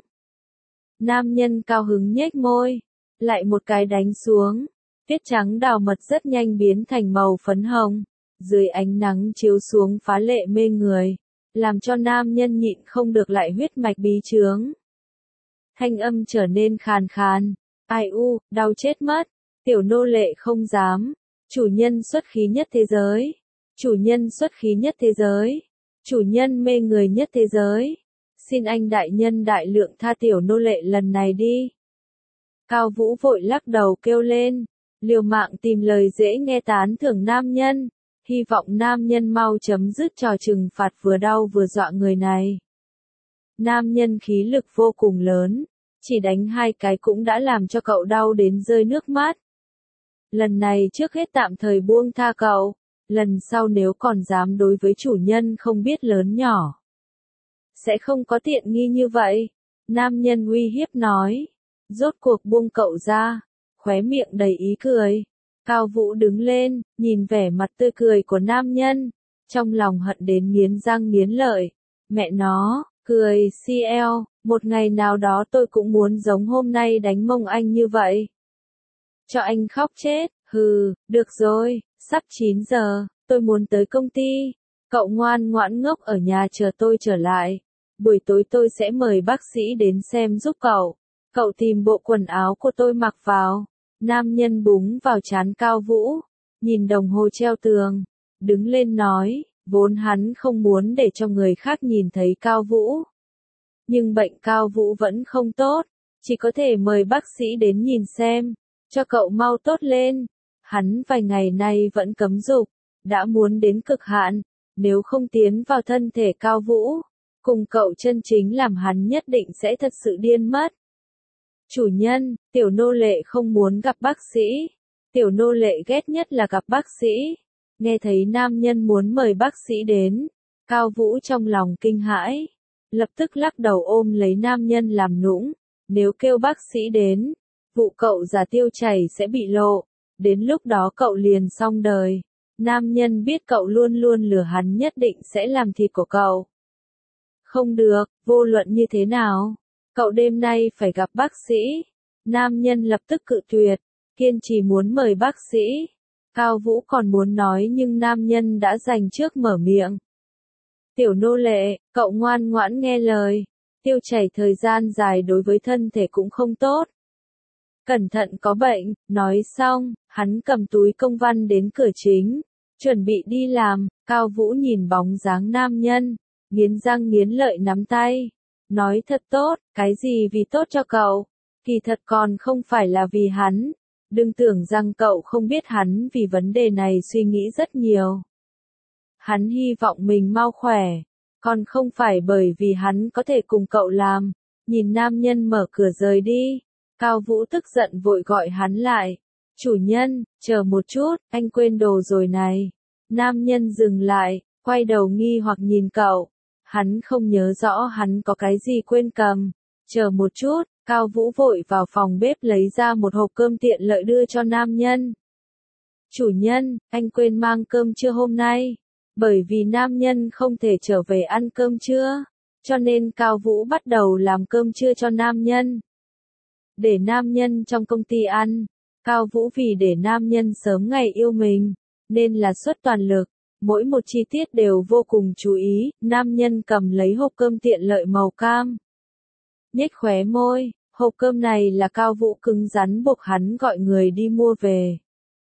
Nam nhân cao hứng nhếch môi, lại một cái đánh xuống. Tuyết trắng đào mật rất nhanh biến thành màu phấn hồng, dưới ánh nắng chiếu xuống phá lệ mê người, làm cho nam nhân nhịn không được lại huyết mạch bí chướng. Thanh âm trở nên khàn khàn, ai u, đau chết mất, tiểu nô lệ không dám, chủ nhân xuất khí nhất thế giới, chủ nhân xuất khí nhất thế giới, chủ nhân mê người nhất thế giới, xin anh đại nhân đại lượng tha tiểu nô lệ lần này đi. Cao Vũ vội lắc đầu kêu lên, liều mạng tìm lời dễ nghe tán thưởng nam nhân, hy vọng nam nhân mau chấm dứt trò trừng phạt vừa đau vừa dọa người này. Nam nhân khí lực vô cùng lớn, chỉ đánh hai cái cũng đã làm cho cậu đau đến rơi nước mắt. Lần này trước hết tạm thời buông tha cậu, lần sau nếu còn dám đối với chủ nhân không biết lớn nhỏ, sẽ không có tiện nghi như vậy. Nam nhân uy hiếp nói, rốt cuộc buông cậu ra, khóe miệng đầy ý cười. Cao Vũ đứng lên, nhìn vẻ mặt tươi cười của nam nhân, trong lòng hận đến nghiến răng nghiến lợi. Mẹ nó, cười CL, một ngày nào đó tôi cũng muốn giống hôm nay đánh mông anh như vậy. Cho anh khóc chết, hừ, được rồi, sắp 9 giờ, tôi muốn tới công ty. Cậu ngoan ngoãn ngốc ở nhà chờ tôi trở lại. Buổi tối tôi sẽ mời bác sĩ đến xem giúp cậu. Cậu tìm bộ quần áo của tôi mặc vào. Nam nhân búng vào trán Cao Vũ, nhìn đồng hồ treo tường, đứng lên nói, vốn hắn không muốn để cho người khác nhìn thấy Cao Vũ. Nhưng bệnh Cao Vũ vẫn không tốt, chỉ có thể mời bác sĩ đến nhìn xem, cho cậu mau tốt lên. Hắn vài ngày nay vẫn cấm dục, đã muốn đến cực hạn, nếu không tiến vào thân thể Cao Vũ, cùng cậu chân chính làm hắn nhất định sẽ thật sự điên mất. Chủ nhân, tiểu nô lệ không muốn gặp bác sĩ. Tiểu nô lệ ghét nhất là gặp bác sĩ. Nghe thấy nam nhân muốn mời bác sĩ đến, Cao Vũ trong lòng kinh hãi, lập tức lắc đầu ôm lấy nam nhân làm nũng. Nếu kêu bác sĩ đến, vụ cậu già tiêu chảy sẽ bị lộ, đến lúc đó cậu liền xong đời. Nam nhân biết cậu luôn luôn lừa hắn nhất định sẽ làm thịt của cậu. Không được, vô luận như thế nào, cậu đêm nay phải gặp bác sĩ. Nam nhân lập tức cự tuyệt, kiên trì muốn mời bác sĩ. Cao Vũ còn muốn nói nhưng nam nhân đã dành trước mở miệng. Tiểu nô lệ, cậu ngoan ngoãn nghe lời. Tiêu chảy thời gian dài đối với thân thể cũng không tốt. Cẩn thận có bệnh, nói xong, hắn cầm túi công văn đến cửa chính, chuẩn bị đi làm. Cao Vũ nhìn bóng dáng nam nhân, nghiến răng nghiến lợi nắm tay. Nói thật tốt, cái gì vì tốt cho cậu, kỳ thật còn không phải là vì hắn. Đừng tưởng rằng cậu không biết hắn vì vấn đề này suy nghĩ rất nhiều. Hắn hy vọng mình mau khỏe, còn không phải bởi vì hắn có thể cùng cậu làm. Nhìn nam nhân mở cửa rời đi, Cao Vũ tức giận vội gọi hắn lại. Chủ nhân, chờ một chút, anh quên đồ rồi này. Nam nhân dừng lại, quay đầu nghi hoặc nhìn cậu. Hắn không nhớ rõ hắn có cái gì quên cầm. Chờ một chút, Cao Vũ vội vào phòng bếp lấy ra một hộp cơm tiện lợi đưa cho nam nhân. Chủ nhân, anh quên mang cơm trưa hôm nay. Bởi vì nam nhân không thể trở về ăn cơm trưa, cho nên Cao Vũ bắt đầu làm cơm trưa cho nam nhân. Để nam nhân trong công ty ăn, Cao Vũ vì để nam nhân sớm ngày yêu mình, nên là xuất toàn lực. Mỗi một chi tiết đều vô cùng chú ý. Nam nhân cầm lấy hộp cơm tiện lợi màu cam, nhếch khóe môi. Hộp cơm này là Cao Vũ cứng rắn buộc hắn gọi người đi mua về.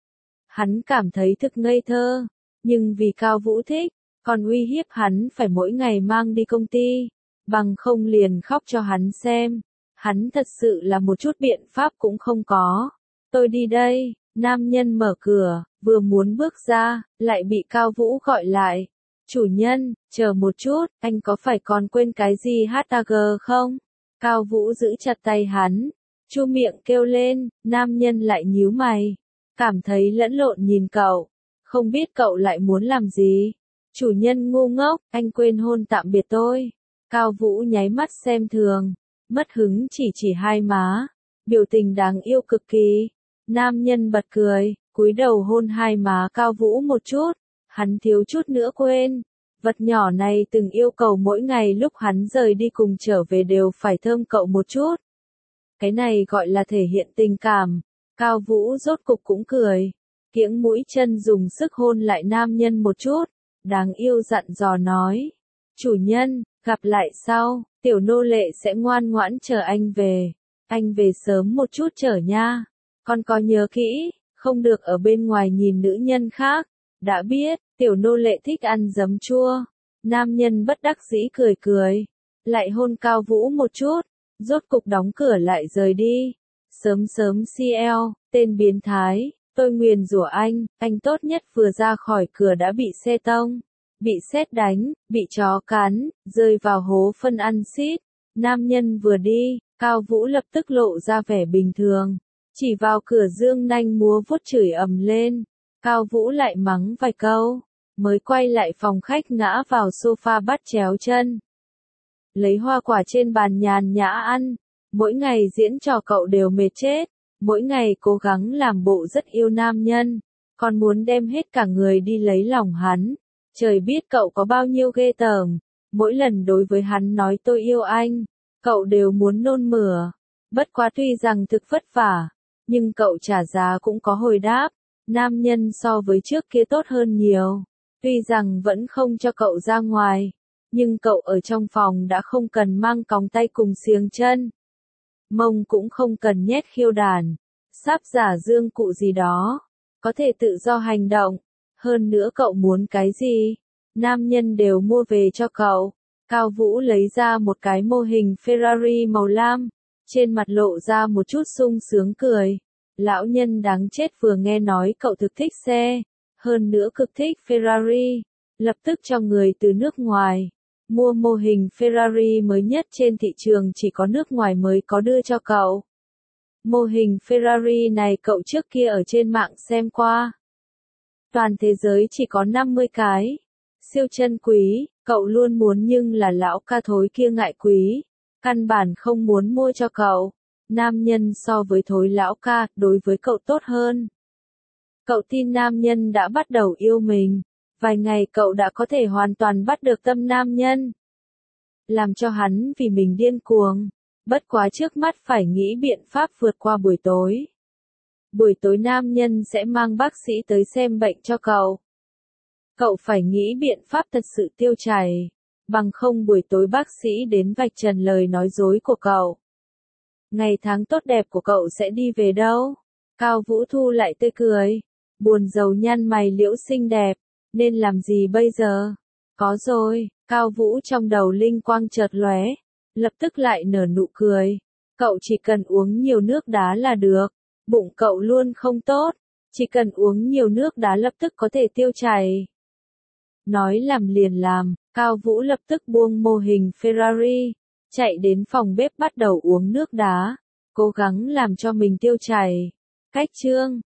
Hắn cảm thấy thực ngây thơ, nhưng vì Cao Vũ thích, còn uy hiếp hắn phải mỗi ngày mang đi công ty, bằng không liền khóc cho hắn xem. Hắn thật sự là một chút biện pháp cũng không có. Tôi đi đây. Nam nhân mở cửa, vừa muốn bước ra, lại bị Cao Vũ gọi lại. Chủ nhân, chờ một chút, anh có phải còn quên cái gì HAG không? Cao Vũ giữ chặt tay hắn, chu miệng kêu lên, nam nhân lại nhíu mày, cảm thấy lẫn lộn nhìn cậu, không biết cậu lại muốn làm gì. Chủ nhân ngu ngốc, anh quên hôn tạm biệt tôi. Cao Vũ nháy mắt xem thường, mất hứng chỉ hai má, biểu tình đáng yêu cực kỳ. Nam nhân bật cười, cúi đầu hôn hai má Cao Vũ một chút, hắn thiếu chút nữa quên. Vật nhỏ này từng yêu cầu mỗi ngày lúc hắn rời đi cùng trở về đều phải thơm cậu một chút. Cái này gọi là thể hiện tình cảm. Cao Vũ rốt cục cũng cười, kiễng mũi chân dùng sức hôn lại nam nhân một chút, đáng yêu dặn dò nói. Chủ nhân, gặp lại sau, tiểu nô lệ sẽ ngoan ngoãn chờ anh về. Anh về sớm một chút chở nha. Con có nhớ kỹ, không được ở bên ngoài nhìn nữ nhân khác. Đã biết, tiểu nô lệ thích ăn giấm chua. Nam nhân bất đắc dĩ cười cười, lại hôn Cao Vũ một chút, rốt cục đóng cửa lại rời đi. Sớm sớm CL, tên biến thái, tôi nguyền rủa anh tốt nhất vừa ra khỏi cửa đã bị xe tông, bị sét đánh, bị chó cắn, rơi vào hố phân ăn xít. Nam nhân vừa đi, Cao Vũ lập tức lộ ra vẻ bình thường, chỉ vào cửa dương nanh múa vuốt chửi ầm lên. Cao Vũ lại mắng vài câu, mới quay lại phòng khách ngã vào sofa bắt chéo chân. Lấy hoa quả trên bàn nhàn nhã ăn, mỗi ngày diễn trò cậu đều mệt chết, mỗi ngày cố gắng làm bộ rất yêu nam nhân, còn muốn đem hết cả người đi lấy lòng hắn. Trời biết cậu có bao nhiêu ghê tởm, mỗi lần đối với hắn nói tôi yêu anh, cậu đều muốn nôn mửa. Bất quá tuy rằng thực vất vả, nhưng cậu trả giá cũng có hồi đáp. Nam nhân so với trước kia tốt hơn nhiều, tuy rằng vẫn không cho cậu ra ngoài, nhưng cậu ở trong phòng đã không cần mang còng tay cùng xiềng chân. Mông cũng không cần nhét khiêu đàn, sáp giả dương cụ gì đó, có thể tự do hành động. Hơn nữa cậu muốn cái gì, nam nhân đều mua về cho cậu. Cao Vũ lấy ra một cái mô hình Ferrari màu lam, trên mặt lộ ra một chút sung sướng cười. Lão nhân đáng chết vừa nghe nói cậu thực thích xe, hơn nữa cực thích Ferrari, lập tức cho người từ nước ngoài mua mô hình Ferrari mới nhất trên thị trường chỉ có nước ngoài mới có đưa cho cậu. Mô hình Ferrari này cậu trước kia ở trên mạng xem qua. Toàn thế giới chỉ có 50 cái. Siêu chân quý, cậu luôn muốn nhưng là lão ca thối kia ngại quý, căn bản không muốn mua cho cậu. Nam nhân so với thối lão ca, đối với cậu tốt hơn. Cậu tin nam nhân đã bắt đầu yêu mình. Vài ngày cậu đã có thể hoàn toàn bắt được tâm nam nhân. Làm cho hắn vì mình điên cuồng. Bất quá trước mắt phải nghĩ biện pháp vượt qua buổi tối. Buổi tối nam nhân sẽ mang bác sĩ tới xem bệnh cho cậu. Cậu phải nghĩ biện pháp thật sự tiêu chảy. Bằng không buổi tối bác sĩ đến vạch trần lời nói dối của cậu. Ngày tháng tốt đẹp của cậu sẽ đi về đâu? Cao Vũ thu lại tươi cười. Buồn rầu nhăn mày liễu xinh đẹp. Nên làm gì bây giờ? Có rồi, Cao Vũ trong đầu linh quang chợt lóe, lập tức lại nở nụ cười. Cậu chỉ cần uống nhiều nước đá là được. Bụng cậu luôn không tốt. Chỉ cần uống nhiều nước đá lập tức có thể tiêu chảy. Nói làm liền làm, Cao Vũ lập tức buông mô hình Ferrari, chạy đến phòng bếp bắt đầu uống nước đá, cố gắng làm cho mình tiêu chảy. Cách chương